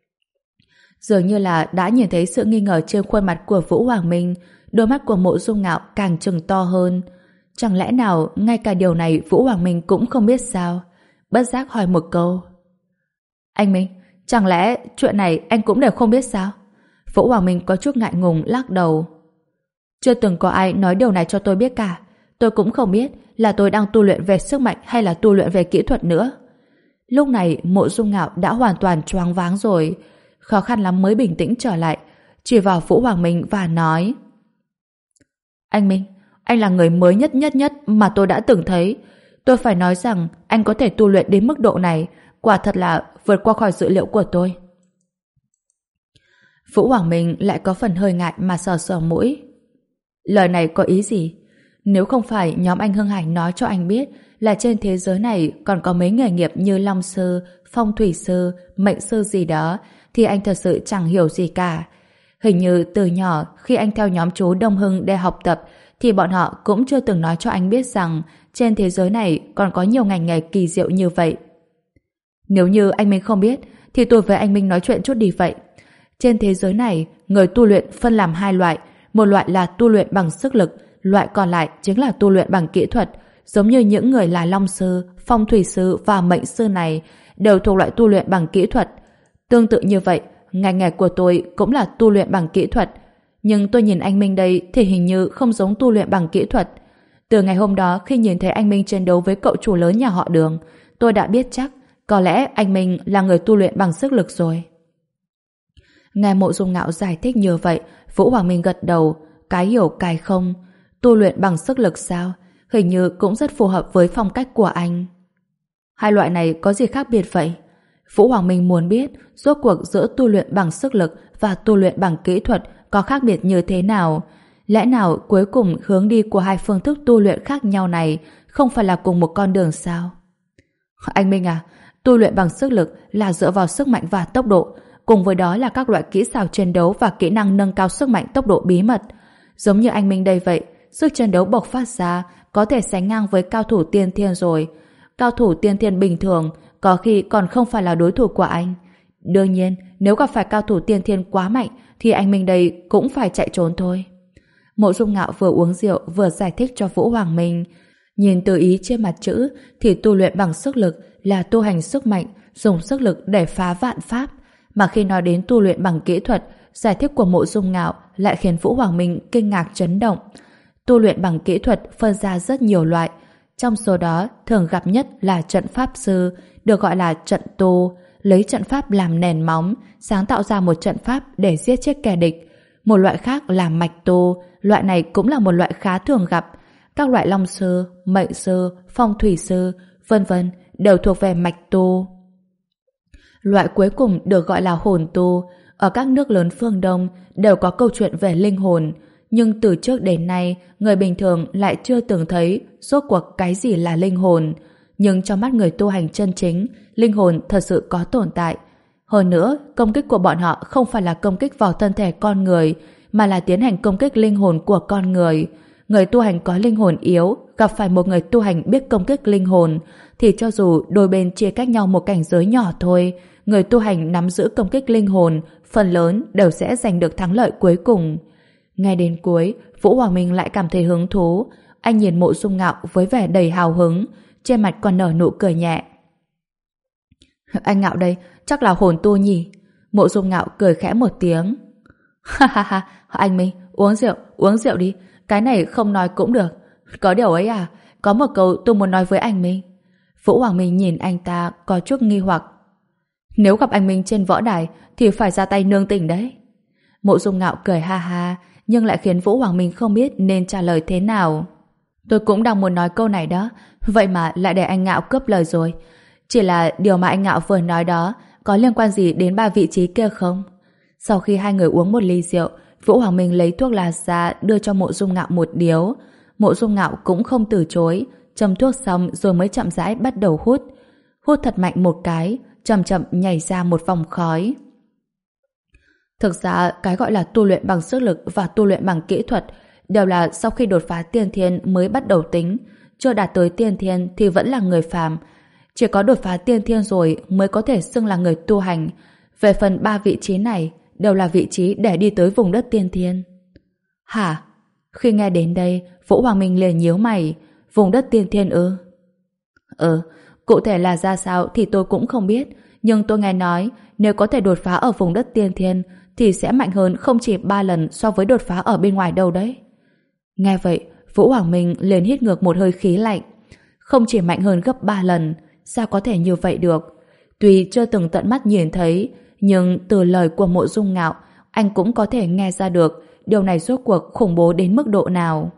S1: Dường như là đã nhìn thấy sự nghi ngờ trên khuôn mặt của Vũ Hoàng Minh, đôi mắt của Mộ Dung Ngạo càng trừng to hơn. Chẳng lẽ nào ngay cả điều này Vũ Hoàng Minh cũng không biết sao? Bất giác hỏi một câu. Anh Minh, chẳng lẽ chuyện này anh cũng đều không biết sao? Vũ Hoàng Minh có chút ngại ngùng lắc đầu. Chưa từng có ai nói điều này cho tôi biết cả. Tôi cũng không biết là tôi đang tu luyện về sức mạnh hay là tu luyện về kỹ thuật nữa. Lúc này Mộ Dung Ngạo đã hoàn toàn choáng váng rồi, khó khăn lắm mới bình tĩnh trở lại, chỉ vào Vũ Hoàng Minh và nói: Anh Minh, anh là người mới nhất nhất nhất mà tôi đã từng thấy. Tôi phải nói rằng anh có thể tu luyện đến mức độ này, quả thật là vượt qua khỏi dự liệu của tôi. Vũ Hoàng Minh lại có phần hơi ngại mà sờ sờ mũi. Lời này có ý gì? Nếu không phải nhóm anh Hưng Hải nói cho anh biết là trên thế giới này còn có mấy nghề nghiệp như long sư, phong thủy sư, mệnh sư gì đó, thì anh thật sự chẳng hiểu gì cả. Hình như từ nhỏ khi anh theo nhóm chú Đông Hưng để học tập thì bọn họ cũng chưa từng nói cho anh biết rằng trên thế giới này còn có nhiều ngành nghề kỳ diệu như vậy. Nếu như anh Minh không biết thì tôi với anh Minh nói chuyện chút đi vậy. Trên thế giới này, người tu luyện phân làm hai loại. Một loại là tu luyện bằng sức lực, loại còn lại chính là tu luyện bằng kỹ thuật. Giống như những người là long sư, phong thủy sư và mệnh sư này đều thuộc loại tu luyện bằng kỹ thuật. Tương tự như vậy, ngành nghề của tôi cũng là tu luyện bằng kỹ thuật. Nhưng tôi nhìn anh Minh đây thì hình như không giống tu luyện bằng kỹ thuật. Từ ngày hôm đó khi nhìn thấy anh Minh chiến đấu với cậu chủ lớn nhà họ Đường, tôi đã biết chắc có lẽ anh Minh là người tu luyện bằng sức lực rồi. Nghe Mộ Dung Ngạo giải thích như vậy, Vũ Hoàng Minh gật đầu, cái hiểu cái không. Tu luyện bằng sức lực sao? Hình như cũng rất phù hợp với phong cách của anh. Hai loại này có gì khác biệt vậy? Vũ Hoàng Minh muốn biết rốt cuộc giữa tu luyện bằng sức lực và tu luyện bằng kỹ thuật có khác biệt như thế nào? Lẽ nào cuối cùng hướng đi của hai phương thức tu luyện khác nhau này không phải là cùng một con đường sao? Anh Minh à, tu luyện bằng sức lực là dựa vào sức mạnh và tốc độ, cùng với đó là các loại kỹ xảo chiến đấu và kỹ năng nâng cao sức mạnh tốc độ bí mật. Giống như anh Minh đây vậy, sức chiến đấu bộc phát ra có thể sánh ngang với cao thủ tiên thiên rồi. Cao thủ tiên thiên bình thường có khi còn không phải là đối thủ của anh. Đương nhiên, nếu gặp phải cao thủ tiên thiên quá mạnh thì anh Minh đây cũng phải chạy trốn thôi. Mộ Dung Ngạo vừa uống rượu vừa giải thích cho Vũ Hoàng Minh. Nhìn từ ý trên mặt chữ thì tu luyện bằng sức lực là tu hành sức mạnh, dùng sức lực để phá vạn pháp. Mà khi nói đến tu luyện bằng kỹ thuật, giải thích của Mộ Dung Ngạo lại khiến Vũ Hoàng Minh kinh ngạc chấn động. Tu luyện bằng kỹ thuật phân ra rất nhiều loại. Trong số đó, thường gặp nhất là trận pháp sư, được gọi là trận tu, lấy trận pháp làm nền móng, sáng tạo ra một trận pháp để giết chết kẻ địch. Một loại khác là mạch tu, loại này cũng là một loại khá thường gặp. Các loại long sư, mệnh sư, phong thủy sư, vân vân đều thuộc về mạch tu. Loại cuối cùng được gọi là hồn tu. Ở các nước lớn phương Đông đều có câu chuyện về linh hồn, nhưng từ trước đến nay người bình thường lại chưa từng thấy rốt cuộc cái gì là linh hồn. Nhưng trong mắt người tu hành chân chính, linh hồn thật sự có tồn tại. Hơn nữa, công kích của bọn họ không phải là công kích vào thân thể con người, mà là tiến hành công kích linh hồn của con người. Người tu hành có linh hồn yếu gặp phải một người tu hành biết công kích linh hồn thì cho dù đôi bên chia cách nhau một cảnh giới nhỏ thôi, người tu hành nắm giữ công kích linh hồn phần lớn đều sẽ giành được thắng lợi cuối cùng. Ngay đến cuối, Vũ Hoàng Minh lại cảm thấy hứng thú. Anh nhìn Mộ Dung Ngạo với vẻ đầy hào hứng, trên mặt còn nở nụ cười nhẹ. Anh Ngạo đây chắc là hồn tu nhỉ? Mộ Dung Ngạo cười khẽ một tiếng. Ha ha ha, anh Minh, uống rượu, uống rượu đi. Cái này không nói cũng được. Có điều ấy à, có một câu tôi muốn nói với anh Minh. Vũ Hoàng Minh nhìn anh ta có chút nghi hoặc. Nếu gặp anh Minh trên võ đài thì phải ra tay nương tình đấy. Mộ Dung Ngạo cười ha ha, nhưng lại khiến Vũ Hoàng Minh không biết nên trả lời thế nào. Tôi cũng đang muốn nói câu này đó, vậy mà lại để anh Ngạo cướp lời rồi. Chỉ là điều mà anh Ngạo vừa nói đó có liên quan gì đến ba vị trí kia không? Sau khi hai người uống một ly rượu, Vũ Hoàng Minh lấy thuốc lá ra đưa cho Mộ Dung Ngạo một điếu. Mộ Dung Ngạo cũng không từ chối, châm thuốc xong rồi mới chậm rãi bắt đầu hút. Hút thật mạnh một cái, chậm chậm nhảy ra một vòng khói. Thực ra cái gọi là tu luyện bằng sức lực và tu luyện bằng kỹ thuật đều là sau khi đột phá tiên thiên mới bắt đầu tính. Chưa đạt tới tiên thiên thì vẫn là người phàm. Chỉ có đột phá tiên thiên rồi mới có thể xưng là người tu hành. Về phần ba vị trí này đều là vị trí để đi tới vùng đất tiên thiên. Hả? Khi nghe đến đây, Vũ Hoàng Minh liền nhíu mày. Vùng đất tiên thiên ư? Ừ, cụ thể là ra sao thì tôi cũng không biết, nhưng tôi nghe nói nếu có thể đột phá ở vùng đất tiên thiên thì sẽ mạnh hơn không chỉ ba lần so với đột phá ở bên ngoài đâu đấy. Nghe vậy, Vũ Hoàng Minh liền hít ngược một hơi khí lạnh. Không chỉ mạnh hơn gấp ba lần, sao có thể như vậy được? Tuy chưa từng tận mắt nhìn thấy, nhưng từ lời của Mộ Dung Ngạo, anh cũng có thể nghe ra được điều này rốt cuộc khủng bố đến mức độ nào.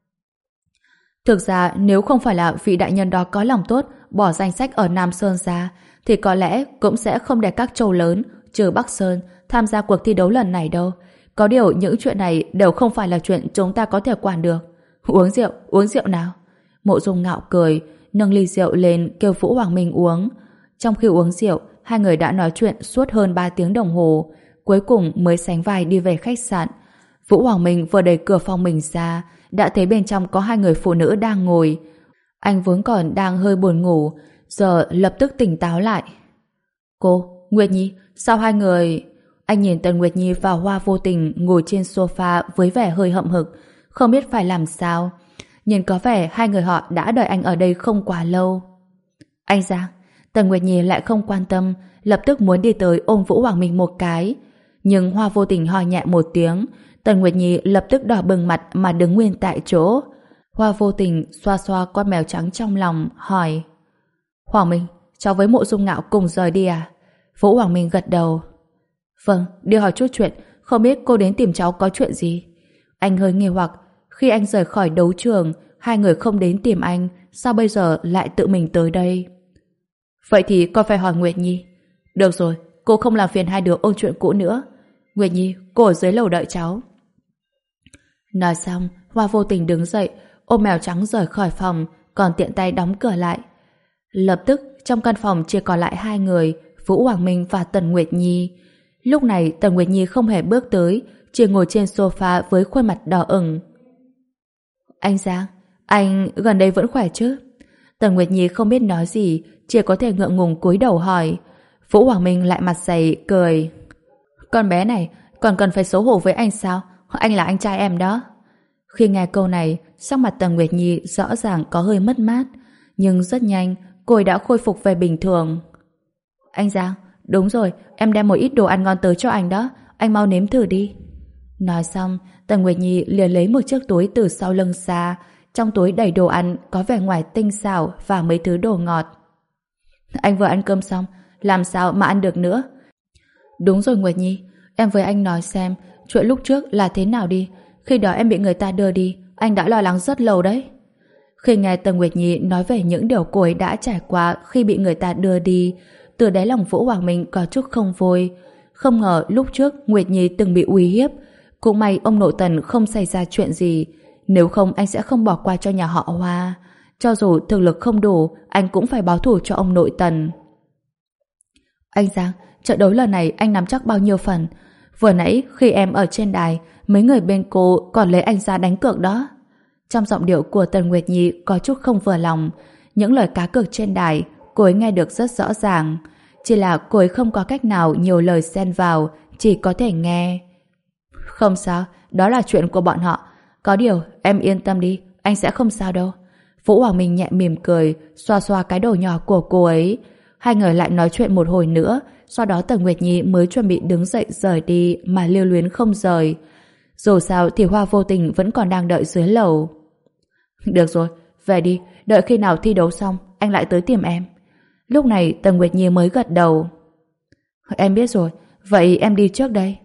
S1: Thực ra, nếu không phải là vị đại nhân đó có lòng tốt bỏ danh sách ở Nam Sơn ra, thì có lẽ cũng sẽ không để các châu lớn, trừ Bắc Sơn, tham gia cuộc thi đấu lần này đâu. Có điều những chuyện này đều không phải là chuyện chúng ta có thể quản được. Uống rượu, uống rượu nào. Mộ Dung Ngạo cười, nâng ly rượu lên kêu Vũ Hoàng Minh uống. Trong khi uống rượu, hai người đã nói chuyện suốt hơn ba tiếng đồng hồ, cuối cùng mới sánh vai đi về khách sạn. Vũ Hoàng Minh vừa đẩy cửa phòng mình ra, đã thấy bên trong có hai người phụ nữ đang ngồi. Anh vốn còn đang hơi buồn ngủ, giờ lập tức tỉnh táo lại. Cô, Nguyệt Nhi, sao hai người... Anh nhìn Tần Nguyệt Nhi và Hoa Vô Tình ngồi trên sofa với vẻ hơi hậm hực, không biết phải làm sao. Nhìn có vẻ hai người họ đã đợi anh ở đây không quá lâu. Anh Giang, Tần Nguyệt Nhi lại không quan tâm, lập tức muốn đi tới ôm Vũ Hoàng Minh một cái. Nhưng Hoa Vô Tình ho nhẹ một tiếng, Tần Nguyệt Nhi lập tức đỏ bừng mặt mà đứng nguyên tại chỗ. Hoa Vô Tình xoa xoa con mèo trắng trong lòng, hỏi: Hoàng Minh, cháu với Mộ Dung Ngạo cùng rời đi à? Vũ Hoàng Minh gật đầu. Vâng, đi hỏi chút chuyện, không biết cô đến tìm cháu có chuyện gì? Anh hơi nghi hoặc, khi anh rời khỏi đấu trường, hai người không đến tìm anh, sao bây giờ lại tự mình tới đây? Vậy thì con phải hỏi Nguyệt Nhi. Được rồi, cô không làm phiền hai đứa ôn chuyện cũ nữa. Nguyệt Nhi, cô ở dưới lầu đợi cháu. Nói xong, Hoa Vô Tình đứng dậy, ôm mèo trắng rời khỏi phòng, còn tiện tay đóng cửa lại. Lập tức, trong căn phòng chỉ còn lại hai người, Vũ Hoàng Minh và Tần Nguyệt Nhi. Lúc này Tần Nguyệt Nhi không hề bước tới, chỉ ngồi trên sofa với khuôn mặt đỏ ửng. Anh Giang, anh gần đây vẫn khỏe chứ? Tần Nguyệt Nhi không biết nói gì, chỉ có thể ngượng ngùng cúi đầu hỏi. Vũ Hoàng Minh lại mặt dày, cười. Con bé này, còn cần phải xấu hổ với anh sao? Anh là anh trai em đó. Khi nghe câu này, sắc mặt Tần Nguyệt Nhi rõ ràng có hơi mất mát, nhưng rất nhanh, cô ấy đã khôi phục về bình thường. Anh Giang, đúng rồi, em đem một ít đồ ăn ngon tới cho anh đó, anh mau nếm thử đi. Nói xong, Tần Nguyệt Nhi liền lấy một chiếc túi từ sau lưng ra, trong túi đầy đồ ăn có vẻ ngoài tinh xảo và mấy thứ đồ ngọt. Anh vừa ăn cơm xong, làm sao mà ăn được nữa? Đúng rồi Nguyệt Nhi, em với anh nói xem chuyện lúc trước là thế nào đi. Khi đó em bị người ta đưa đi, anh đã lo lắng rất lâu đấy. Khi nghe Tần Nguyệt Nhi nói về những điều cô ấy đã trải qua khi bị người ta đưa đi, từ đáy lòng Vũ Hoàng Minh có chút không vui. Không ngờ lúc trước Nguyệt Nhi từng bị uy hiếp. Cũng may ông nội Tần không xảy ra chuyện gì, nếu không anh sẽ không bỏ qua cho nhà họ Hoa. Cho dù thực lực không đủ, anh cũng phải báo thù cho ông nội Tần. Anh Giang, trận đấu lần này anh nắm chắc bao nhiêu phần? Vừa nãy khi em ở trên đài, mấy người bên cô còn lấy anh ra đánh cược đó. Trong giọng điệu của Tần Nguyệt Nhi có chút không vừa lòng. Những lời cá cược trên đài cô ấy nghe được rất rõ ràng, chỉ là cô ấy không có cách nào nhiều lời xen vào, chỉ có thể nghe. Không sao, đó là chuyện của bọn họ. Có điều, em yên tâm đi, anh sẽ không sao đâu. Vũ Hoàng Minh nhẹ mỉm cười, xoa xoa cái đầu nhỏ của cô ấy. Hai người lại nói chuyện một hồi nữa, sau đó Tần Nguyệt Nhi mới chuẩn bị đứng dậy rời đi mà lưu luyến không rời. Dù sao thì Hoa Vô Tình vẫn còn đang đợi dưới lầu. Được rồi, về đi, đợi khi nào thi đấu xong, anh lại tới tìm em. Lúc này Tần Nguyệt Nhi mới gật đầu. Em biết rồi, vậy em đi trước đây.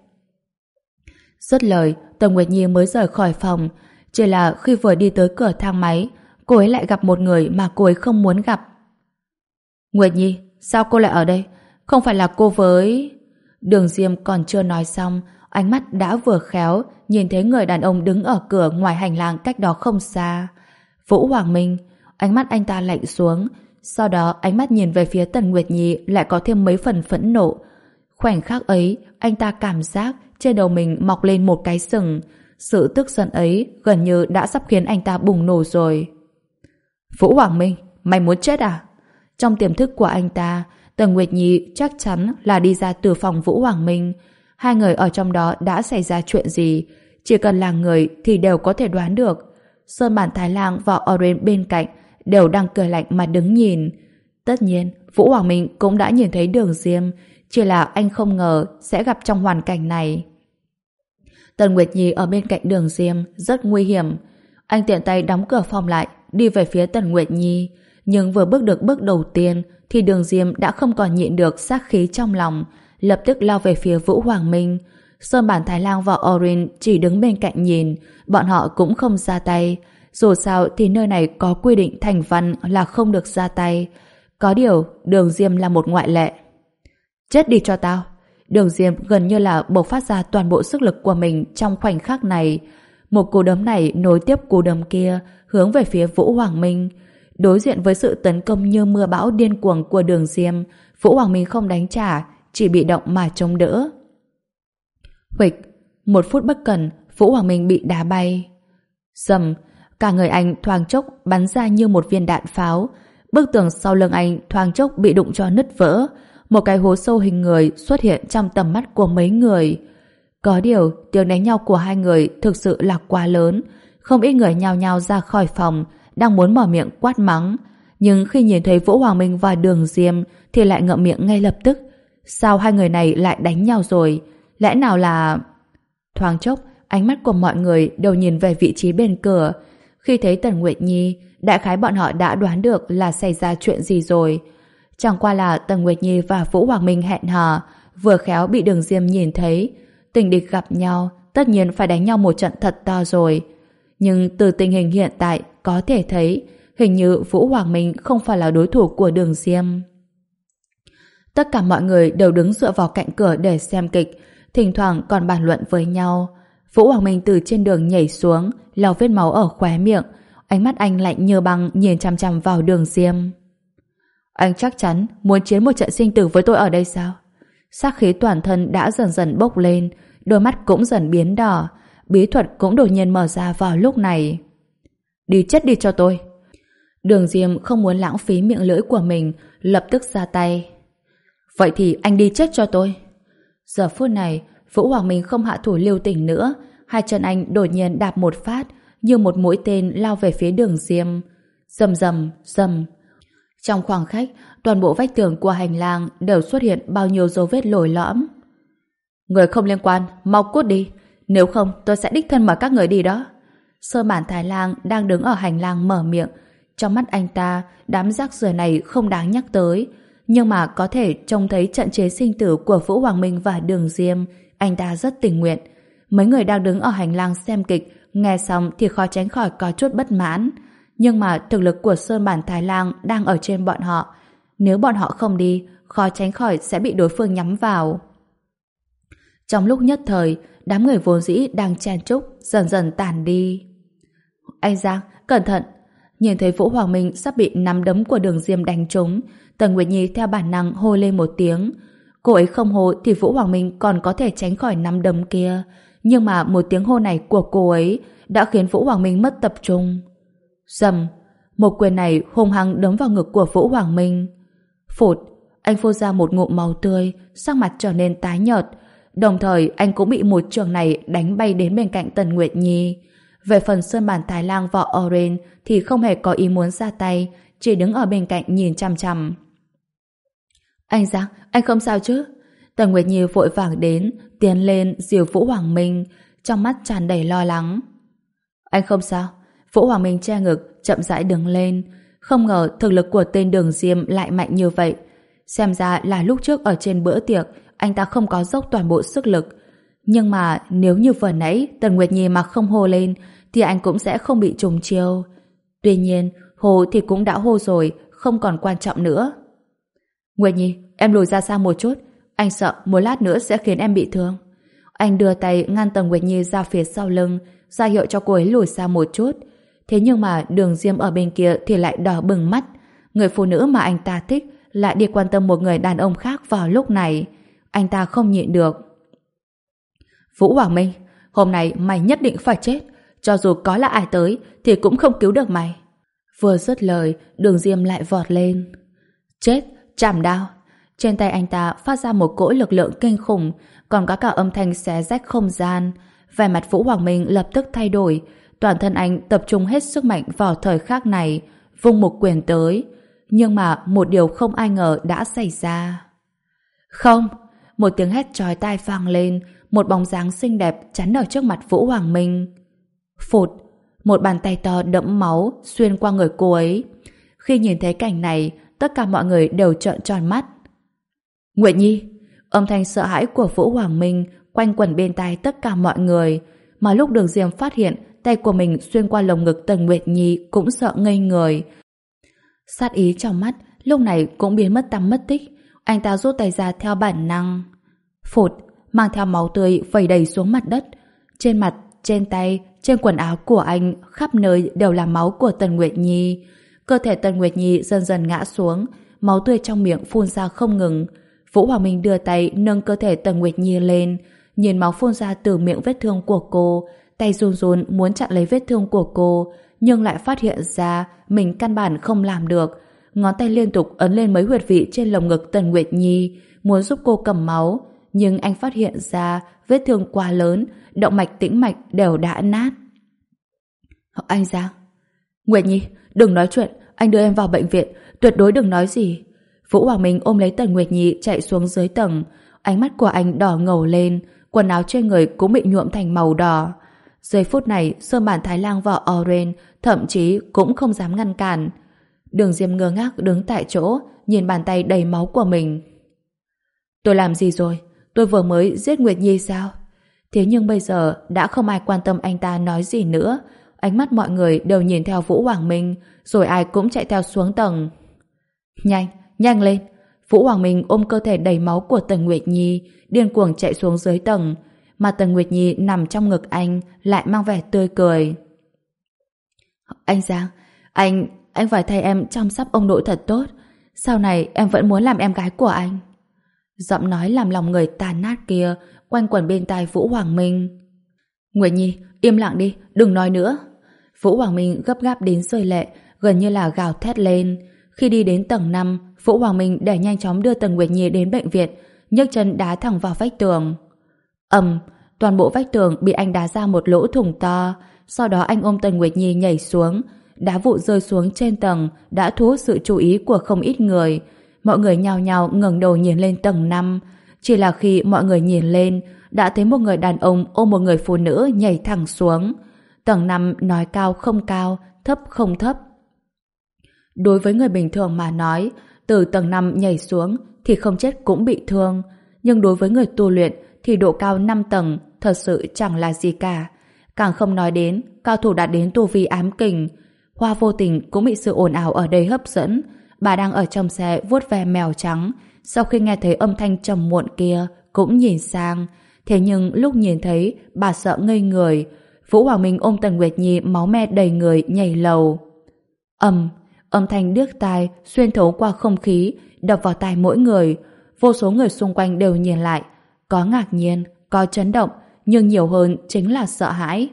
S1: Dứt lời, Tần Nguyệt Nhi mới rời khỏi phòng. Chỉ là khi vừa đi tới cửa thang máy, cô ấy lại gặp một người mà cô ấy không muốn gặp. Nguyệt Nhi, sao cô lại ở đây? Không phải là cô với... Đường Diêm còn chưa nói xong, ánh mắt đã vừa khéo, nhìn thấy người đàn ông đứng ở cửa ngoài hành lang cách đó không xa. Vũ Hoàng Minh, ánh mắt anh ta lạnh xuống, sau đó ánh mắt nhìn về phía Tần Nguyệt Nhi lại có thêm mấy phần phẫn nộ. Khoảnh khắc ấy, anh ta cảm giác trên đầu mình mọc lên một cái sừng. Sự tức giận ấy gần như đã sắp khiến anh ta bùng nổ rồi. Vũ Hoàng Minh, mày muốn chết à? Trong tiềm thức của anh ta, Tần Nguyệt Nhi chắc chắn là đi ra từ phòng Vũ Hoàng Minh. Hai người ở trong đó đã xảy ra chuyện gì, chỉ cần là người thì đều có thể đoán được. Sơn Bản Thái Lang và Oren bên cạnh đều đang cười lạnh mà đứng nhìn. Tất nhiên, Vũ Hoàng Minh cũng đã nhìn thấy Đường Diêm, chỉ là anh không ngờ sẽ gặp trong hoàn cảnh này. Tần Nguyệt Nhi ở bên cạnh Đường Diêm rất nguy hiểm. Anh tiện tay đóng cửa phòng lại, đi về phía Tần Nguyệt Nhi. Nhưng vừa bước được bước đầu tiên thì Đường Diêm đã không còn nhịn được sát khí trong lòng, lập tức lao về phía Vũ Hoàng Minh. Sơn Bản Thái Lang và Orin chỉ đứng bên cạnh nhìn, bọn họ cũng không ra tay. Dù sao thì nơi này có quy định thành văn là không được ra tay. Có điều, Đường Diêm là một ngoại lệ. Chết đi cho tao! Đường Diêm gần như là bộc phát ra toàn bộ sức lực của mình trong khoảnh khắc này. Một cú đấm này nối tiếp cú đấm kia hướng về phía Vũ Hoàng Minh. Đối diện với sự tấn công như mưa bão điên cuồng của Đường Diêm, Vũ Hoàng Minh không đánh trả, chỉ bị động mà chống đỡ. Huịch, một phút bất cẩn, Vũ Hoàng Minh bị đá bay. Dầm, cả người anh thoáng chốc bắn ra như một viên đạn pháo. Bức tường sau lưng anh thoáng chốc bị đụng cho nứt vỡ. Một cái hố sâu hình người xuất hiện trong tầm mắt của mấy người. Có điều, tiếng đánh nhau của hai người thực sự là quá lớn. Không ít người nhao nhao ra khỏi phòng, đang muốn mở miệng quát mắng. Nhưng khi nhìn thấy Vũ Hoàng Minh và Đường Diêm thì lại ngậm miệng ngay lập tức. Sao hai người này lại đánh nhau rồi? Lẽ nào là... Thoáng chốc, ánh mắt của mọi người đều nhìn về vị trí bên cửa. Khi thấy Tần Nguyệt Nhi, đại khái bọn họ đã đoán được là xảy ra chuyện gì rồi. Chẳng qua là Tần Nguyệt Nhi và Vũ Hoàng Minh hẹn hò, vừa khéo bị Đường Diêm nhìn thấy. Tình địch gặp nhau, tất nhiên phải đánh nhau một trận thật to rồi. Nhưng từ tình hình hiện tại có thể thấy hình như Vũ Hoàng Minh không phải là đối thủ của Đường Diêm. Tất cả mọi người đều đứng dựa vào cạnh cửa để xem kịch, thỉnh thoảng còn bàn luận với nhau. Vũ Hoàng Minh từ trên đường nhảy xuống, lau vết máu ở khóe miệng, ánh mắt anh lạnh như băng nhìn chằm chằm vào Đường Diêm. Anh chắc chắn muốn chiến một trận sinh tử với tôi ở đây sao? Sát khí toàn thân đã dần dần bốc lên, đôi mắt cũng dần biến đỏ, bí thuật cũng đột nhiên mở ra vào lúc này. Đi chết đi cho tôi. Đường Diêm không muốn lãng phí miệng lưỡi của mình, lập tức ra tay. Vậy thì anh đi chết cho tôi. Giờ phút này, Vũ Hoàng Minh không hạ thủ lưu tình nữa, hai chân anh đột nhiên đạp một phát, như một mũi tên lao về phía Đường Diêm. Rầm rầm, rầm. Trong khoảng khách, toàn bộ vách tường của hành lang đều xuất hiện bao nhiêu dấu vết lồi lõm. Người không liên quan, mau cút đi. Nếu không, tôi sẽ đích thân mời các người đi đó. Sơ Bản Thái Lang đang đứng ở hành lang mở miệng. Trong mắt anh ta, đám rác rưởi này không đáng nhắc tới. Nhưng mà có thể trông thấy trận chế sinh tử của Vũ Hoàng Minh và Đường Diêm, anh ta rất tình nguyện. Mấy người đang đứng ở hành lang xem kịch, nghe xong thì khó tránh khỏi có chút bất mãn. Nhưng mà thực lực của Sơn Bản Thái Lang đang ở trên bọn họ. Nếu bọn họ không đi, khó tránh khỏi sẽ bị đối phương nhắm vào. Trong lúc nhất thời, đám người vốn dĩ đang chen chúc dần dần tản đi. Anh Giang, cẩn thận! Nhìn thấy Vũ Hoàng Minh sắp bị nắm đấm của Đường Diêm đánh trúng, Tần Nguyệt Nhi theo bản năng hô lên một tiếng. Cô ấy không hô thì Vũ Hoàng Minh còn có thể tránh khỏi nắm đấm kia. Nhưng mà một tiếng hô này của cô ấy đã khiến Vũ Hoàng Minh mất tập trung. Rầm! Một quyền này hung hăng đấm vào ngực của Vũ Hoàng Minh. Phụt! Anh phun ra một ngụm máu tươi, sắc mặt trở nên tái nhợt. Đồng thời anh cũng bị một trường này đánh bay đến bên cạnh Tần Nguyệt Nhi. Về phần Sơn Bản Thái Lang và Oren thì không hề có ý muốn ra tay, chỉ đứng ở bên cạnh nhìn chằm chằm. Anh Giang, anh không sao chứ? Tần Nguyệt Nhi vội vàng đến, tiến lên dìu Vũ Hoàng Minh, trong mắt tràn đầy lo lắng. Anh không sao. Vũ Hoàng Minh che ngực, chậm rãi đứng lên. Không ngờ thực lực của tên Đường Diêm lại mạnh như vậy. Xem ra là lúc trước ở trên bữa tiệc, anh ta không có dốc toàn bộ sức lực. Nhưng mà nếu như vừa nãy Tần Nguyệt Nhi mà không hô lên thì anh cũng sẽ không bị trùng chiêu. Tuy nhiên, hô thì cũng đã hô rồi, không còn quan trọng nữa. Nguyệt Nhi, em lùi ra xa một chút. Anh sợ một lát nữa sẽ khiến em bị thương. Anh đưa tay ngăn Tần Nguyệt Nhi ra phía sau lưng, ra hiệu cho cô ấy lùi xa một chút. Thế nhưng mà Đường Diêm ở bên kia thì lại đỏ bừng mắt. Người phụ nữ mà anh ta thích lại đi quan tâm một người đàn ông khác vào lúc này. Anh ta không nhịn được. Vũ Hoàng Minh, hôm nay mày nhất định phải chết. Cho dù có là ai tới thì cũng không cứu được mày. Vừa dứt lời, Đường Diêm lại vọt lên. Chết, chảm đao. Trên tay anh ta phát ra một cỗ lực lượng kinh khủng, còn có cả âm thanh xé rách không gian. Vẻ mặt Vũ Hoàng Minh lập tức thay đổi. Toàn thân anh tập trung hết sức mạnh vào thời khắc này, vung một quyền tới. Nhưng mà một điều không ai ngờ đã xảy ra. Không! Một tiếng hét chói tai vang lên, một bóng dáng xinh đẹp chắn ở trước mặt Vũ Hoàng Minh. Phụt! Một bàn tay to đẫm máu xuyên qua người cô ấy. Khi nhìn thấy cảnh này, tất cả mọi người đều trợn tròn mắt. Nguyệt Nhi! Âm thanh sợ hãi của Vũ Hoàng Minh quanh quẩn bên tai tất cả mọi người. Mà lúc Đường Diêm phát hiện tay của mình xuyên qua lồng ngực Tần Nguyệt Nhi cũng sợ ngây người. Sát ý trong mắt lúc này cũng biến mất tăm mất tích. Anh ta rút tay ra theo bản năng. Phụt! Mang theo máu tươi vẩy đầy xuống mặt đất. Trên mặt, trên tay, trên quần áo của anh khắp nơi đều là máu của Tần Nguyệt Nhi. Cơ thể Tần Nguyệt Nhi dần dần ngã xuống, máu tươi trong miệng phun ra không ngừng. Vũ Hoàng Minh đưa tay nâng cơ thể Tần Nguyệt Nhi lên, nhìn máu phun ra từ miệng vết thương của cô, tay run run muốn chặn lấy vết thương của cô, nhưng lại phát hiện ra mình căn bản không làm được. Ngón tay liên tục ấn lên mấy huyệt vị trên lồng ngực Tần Nguyệt Nhi, muốn giúp cô cầm máu, nhưng anh phát hiện ra vết thương quá lớn, động mạch tĩnh mạch đều đã nát. Anh Giang! Nguyệt Nhi, đừng nói chuyện, anh đưa em vào bệnh viện, tuyệt đối đừng nói gì. Vũ Hoàng Minh ôm lấy Tần Nguyệt Nhi chạy xuống dưới tầng, ánh mắt của anh đỏ ngầu lên, quần áo trên người cũng bị nhuộm thành màu đỏ. Giây phút này, Sơn Bản Thái Lang và Oren thậm chí cũng không dám ngăn cản. Đường Diêm ngơ ngác đứng tại chỗ, nhìn bàn tay đầy máu của mình. Tôi làm gì rồi? Tôi vừa mới giết Nguyệt Nhi sao? Thế nhưng bây giờ đã không ai quan tâm anh ta nói gì nữa. Ánh mắt mọi người đều nhìn theo Vũ Hoàng Minh, rồi ai cũng chạy theo xuống tầng. Nhanh, nhanh lên! Vũ Hoàng Minh ôm cơ thể đầy máu của Tần Nguyệt Nhi, điên cuồng chạy xuống dưới tầng, mà Tần Nguyệt Nhi nằm trong ngực anh lại mang vẻ tươi cười. Anh Giang, anh, anh phải thay em chăm sóc ông nội thật tốt. Sau này em vẫn muốn làm em gái của anh. Giọng nói làm lòng người tàn nát kia quanh quẩn bên tai Vũ Hoàng Minh. Nguyệt Nhi, im lặng đi, đừng nói nữa. Vũ Hoàng Minh gấp gáp đến rơi lệ, gần như là gào thét lên. Khi đi đến tầng năm, Vũ Hoàng Minh để nhanh chóng đưa Tần Nguyệt Nhi đến bệnh viện, nhấc chân đá thẳng vào vách tường. Ầm, toàn bộ vách tường bị anh đá ra một lỗ thủng to. Sau đó anh ôm Tần Nguyệt Nhi nhảy xuống. Đá vụn rơi xuống trên tầng đã thu hút sự chú ý của không ít người. Mọi người nhao nhao ngẩng đầu nhìn lên tầng năm. Chỉ là khi mọi người nhìn lên, đã thấy một người đàn ông ôm một người phụ nữ nhảy thẳng xuống. Tầng năm nói cao không cao, thấp không thấp. Đối với người bình thường mà nói, từ tầng năm nhảy xuống thì không chết cũng bị thương. Nhưng đối với người tu luyện thì độ cao năm tầng thật sự chẳng là gì cả. Càng không nói đến cao thủ đạt đến tu vi ám kình. Hoa vô tình cũng bị sự ồn ào ở đây hấp dẫn. Bà đang ở trong xe vuốt ve mèo trắng. Sau khi nghe thấy âm thanh trầm muộn kia cũng nhìn sang. Thế nhưng lúc nhìn thấy bà sợ ngây người. Vũ Hoàng Minh ôm Tần Nguyệt Nhi máu me đầy người nhảy lầu. Ầm, âm thanh điếc tai xuyên thấu qua không khí đập vào tai mỗi người. Vô số người xung quanh đều nhìn lại. Có ngạc nhiên, có chấn động, nhưng nhiều hơn chính là sợ hãi.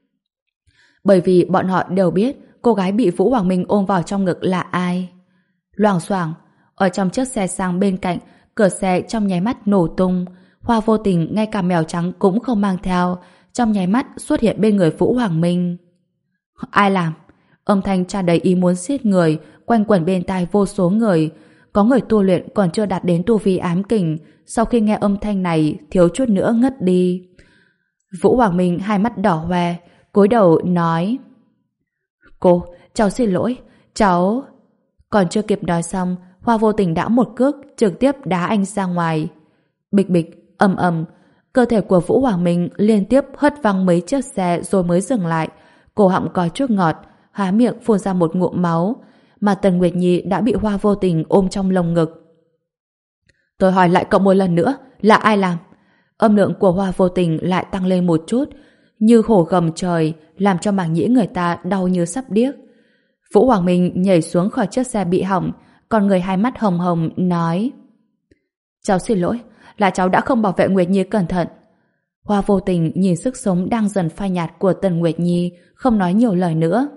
S1: Bởi vì bọn họ đều biết cô gái bị Vũ Hoàng Minh ôm vào trong ngực là ai. Loảng xoảng, ở trong chiếc xe sang bên cạnh, cửa xe trong nháy mắt nổ tung. Hoa vô tình ngay cả mèo trắng cũng không mang theo, trong nháy mắt xuất hiện bên người Vũ Hoàng Minh. Ai làm? Âm thanh tràn đầy ý muốn giết người quanh quẩn bên tai vô số người. Có người tu luyện còn chưa đạt đến tu vi ám kình, sau khi nghe âm thanh này thiếu chút nữa ngất đi. Vũ Hoàng Minh hai mắt đỏ hoe, cúi đầu nói: Cô, cháu xin lỗi, cháu... Còn chưa kịp nói xong, Hoa vô tình đã một cước trực tiếp đá anh ra ngoài. Bịch bịch, ầm ầm, cơ thể của Vũ Hoàng Minh liên tiếp hất văng mấy chiếc xe rồi mới dừng lại. Cổ họng có chút ngọt, há miệng phun ra một ngụm máu, mà Tần Nguyệt Nhi đã bị Hoa vô tình ôm trong lồng ngực. Tôi hỏi lại cậu một lần nữa, là ai làm? Âm lượng của Hoa vô tình lại tăng lên một chút, như hổ gầm trời, làm cho màng nhĩ người ta đau như sắp điếc. Vũ Hoàng Minh nhảy xuống khỏi chiếc xe bị hỏng, còn người hai mắt hồng hồng nói: Cháu xin lỗi, là cháu đã không bảo vệ Nguyệt Nhi cẩn thận. Hoa vô tình nhìn sức sống đang dần phai nhạt của Tần Nguyệt Nhi, không nói nhiều lời nữa.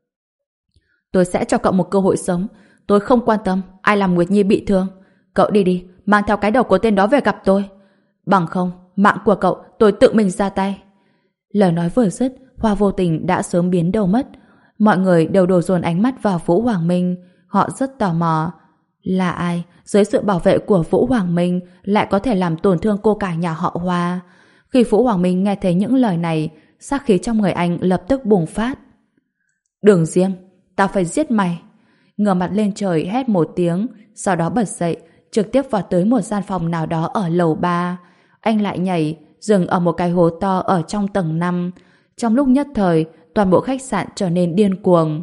S1: Tôi sẽ cho cậu một cơ hội sống. Tôi không quan tâm ai làm Nguyệt Nhi bị thương. Cậu đi đi, mang theo cái đầu của tên đó về gặp tôi. Bằng không, mạng của cậu tôi tự mình ra tay. Lời nói vừa dứt, Hoa vô tình đã sớm biến đâu mất. Mọi người đều đổ dồn ánh mắt vào Vũ Hoàng Minh. Họ rất tò mò. Là ai, dưới sự bảo vệ của Vũ Hoàng Minh, lại có thể làm tổn thương cô cả nhà họ Hoa? Khi Vũ Hoàng Minh nghe thấy những lời này, sát khí trong người anh lập tức bùng phát. Đường Diêm, tao phải giết mày. Ngửa mặt lên trời hét một tiếng, sau đó bật dậy, trực tiếp vào tới một gian phòng nào đó ở lầu ba. Anh lại nhảy, dừng ở một cái hố to ở trong tầng năm. Trong lúc nhất thời, toàn bộ khách sạn trở nên điên cuồng.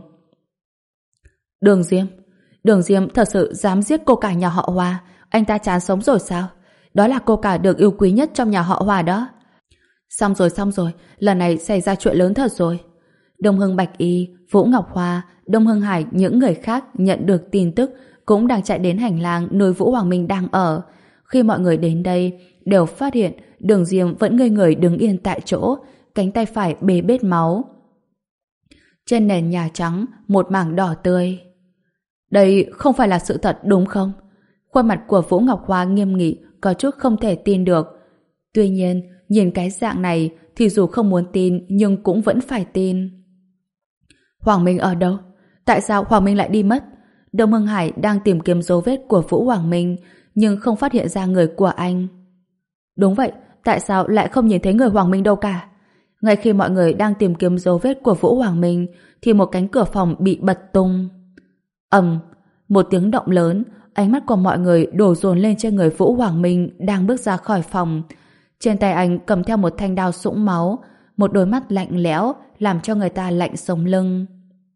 S1: Đường Diêm, Đường Diêm thật sự dám giết cô cả nhà họ Hoa. Anh ta chán sống rồi sao? Đó là cô cả được yêu quý nhất trong nhà họ Hoa đó. Xong rồi, xong rồi, lần này xảy ra chuyện lớn thật rồi. Đông Hưng Bạch Y, Vũ Ngọc Hoa, Đông Hưng Hải, những người khác nhận được tin tức cũng đang chạy đến hành lang nơi Vũ Hoàng Minh đang ở. Khi mọi người đến đây, đều phát hiện Đường Diêm vẫn ngây người đứng yên tại chỗ, cánh tay phải bê bết máu. Trên nền nhà trắng, một mảng đỏ tươi. Đây không phải là sự thật đúng không? Khuôn mặt của Vũ Ngọc Hoa nghiêm nghị, có chút không thể tin được. Tuy nhiên, nhìn cái dạng này thì dù không muốn tin nhưng cũng vẫn phải tin. Hoàng Minh ở đâu? Tại sao Hoàng Minh lại đi mất? Đông Hưng Hải đang tìm kiếm dấu vết của Vũ Hoàng Minh nhưng không phát hiện ra người của anh. Đúng vậy, tại sao lại không nhìn thấy người Hoàng Minh đâu cả? Ngay khi mọi người đang tìm kiếm dấu vết của Vũ Hoàng Minh thì một cánh cửa phòng bị bật tung. Ầm, một tiếng động lớn, ánh mắt của mọi người đổ dồn lên trên người Vũ Hoàng Minh đang bước ra khỏi phòng. Trên tay anh cầm theo một thanh đao sũng máu, một đôi mắt lạnh lẽo làm cho người ta lạnh sống lưng.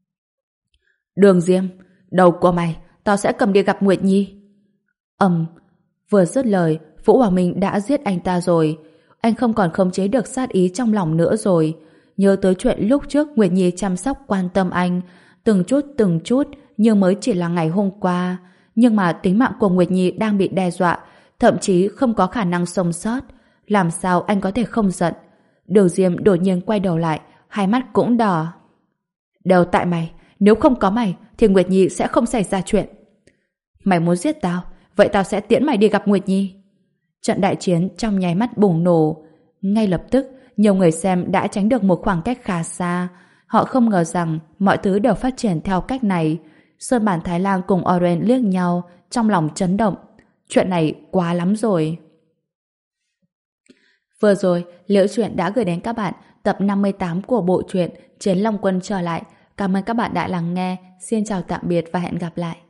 S1: Đường Diêm, đầu của mày tao sẽ cầm đi gặp Nguyệt Nhi. Ầm, vừa dứt lời, Vũ Hoàng Minh đã giết anh ta rồi. Anh không còn khống chế được sát ý trong lòng nữa rồi. Nhớ tới chuyện lúc trước Nguyệt Nhi chăm sóc quan tâm anh, từng chút từng chút, nhưng mới chỉ là ngày hôm qua. Nhưng mà tính mạng của Nguyệt Nhi đang bị đe dọa, thậm chí không có khả năng sống sót. Làm sao anh có thể không giận? Đường Diêm đột nhiên quay đầu lại, hai mắt cũng đỏ. Đều tại mày, nếu không có mày thì Nguyệt Nhi sẽ không xảy ra chuyện. Mày muốn giết tao, vậy tao sẽ tiễn mày đi gặp Nguyệt Nhi. Trận đại chiến trong nháy mắt bùng nổ. Ngay lập tức, nhiều người xem đã tránh được một khoảng cách khá xa. Họ không ngờ rằng mọi thứ đều phát triển theo cách này. Sơn Bản Thái Lang cùng Oren liếc nhau, trong lòng chấn động. Chuyện này quá lắm rồi. Vừa rồi, Liễu Chuyện đã gửi đến các bạn tập năm mươi tám của bộ truyện Chiến Long Quân trở lại. Cảm ơn các bạn đã lắng nghe. Xin chào tạm biệt và hẹn gặp lại.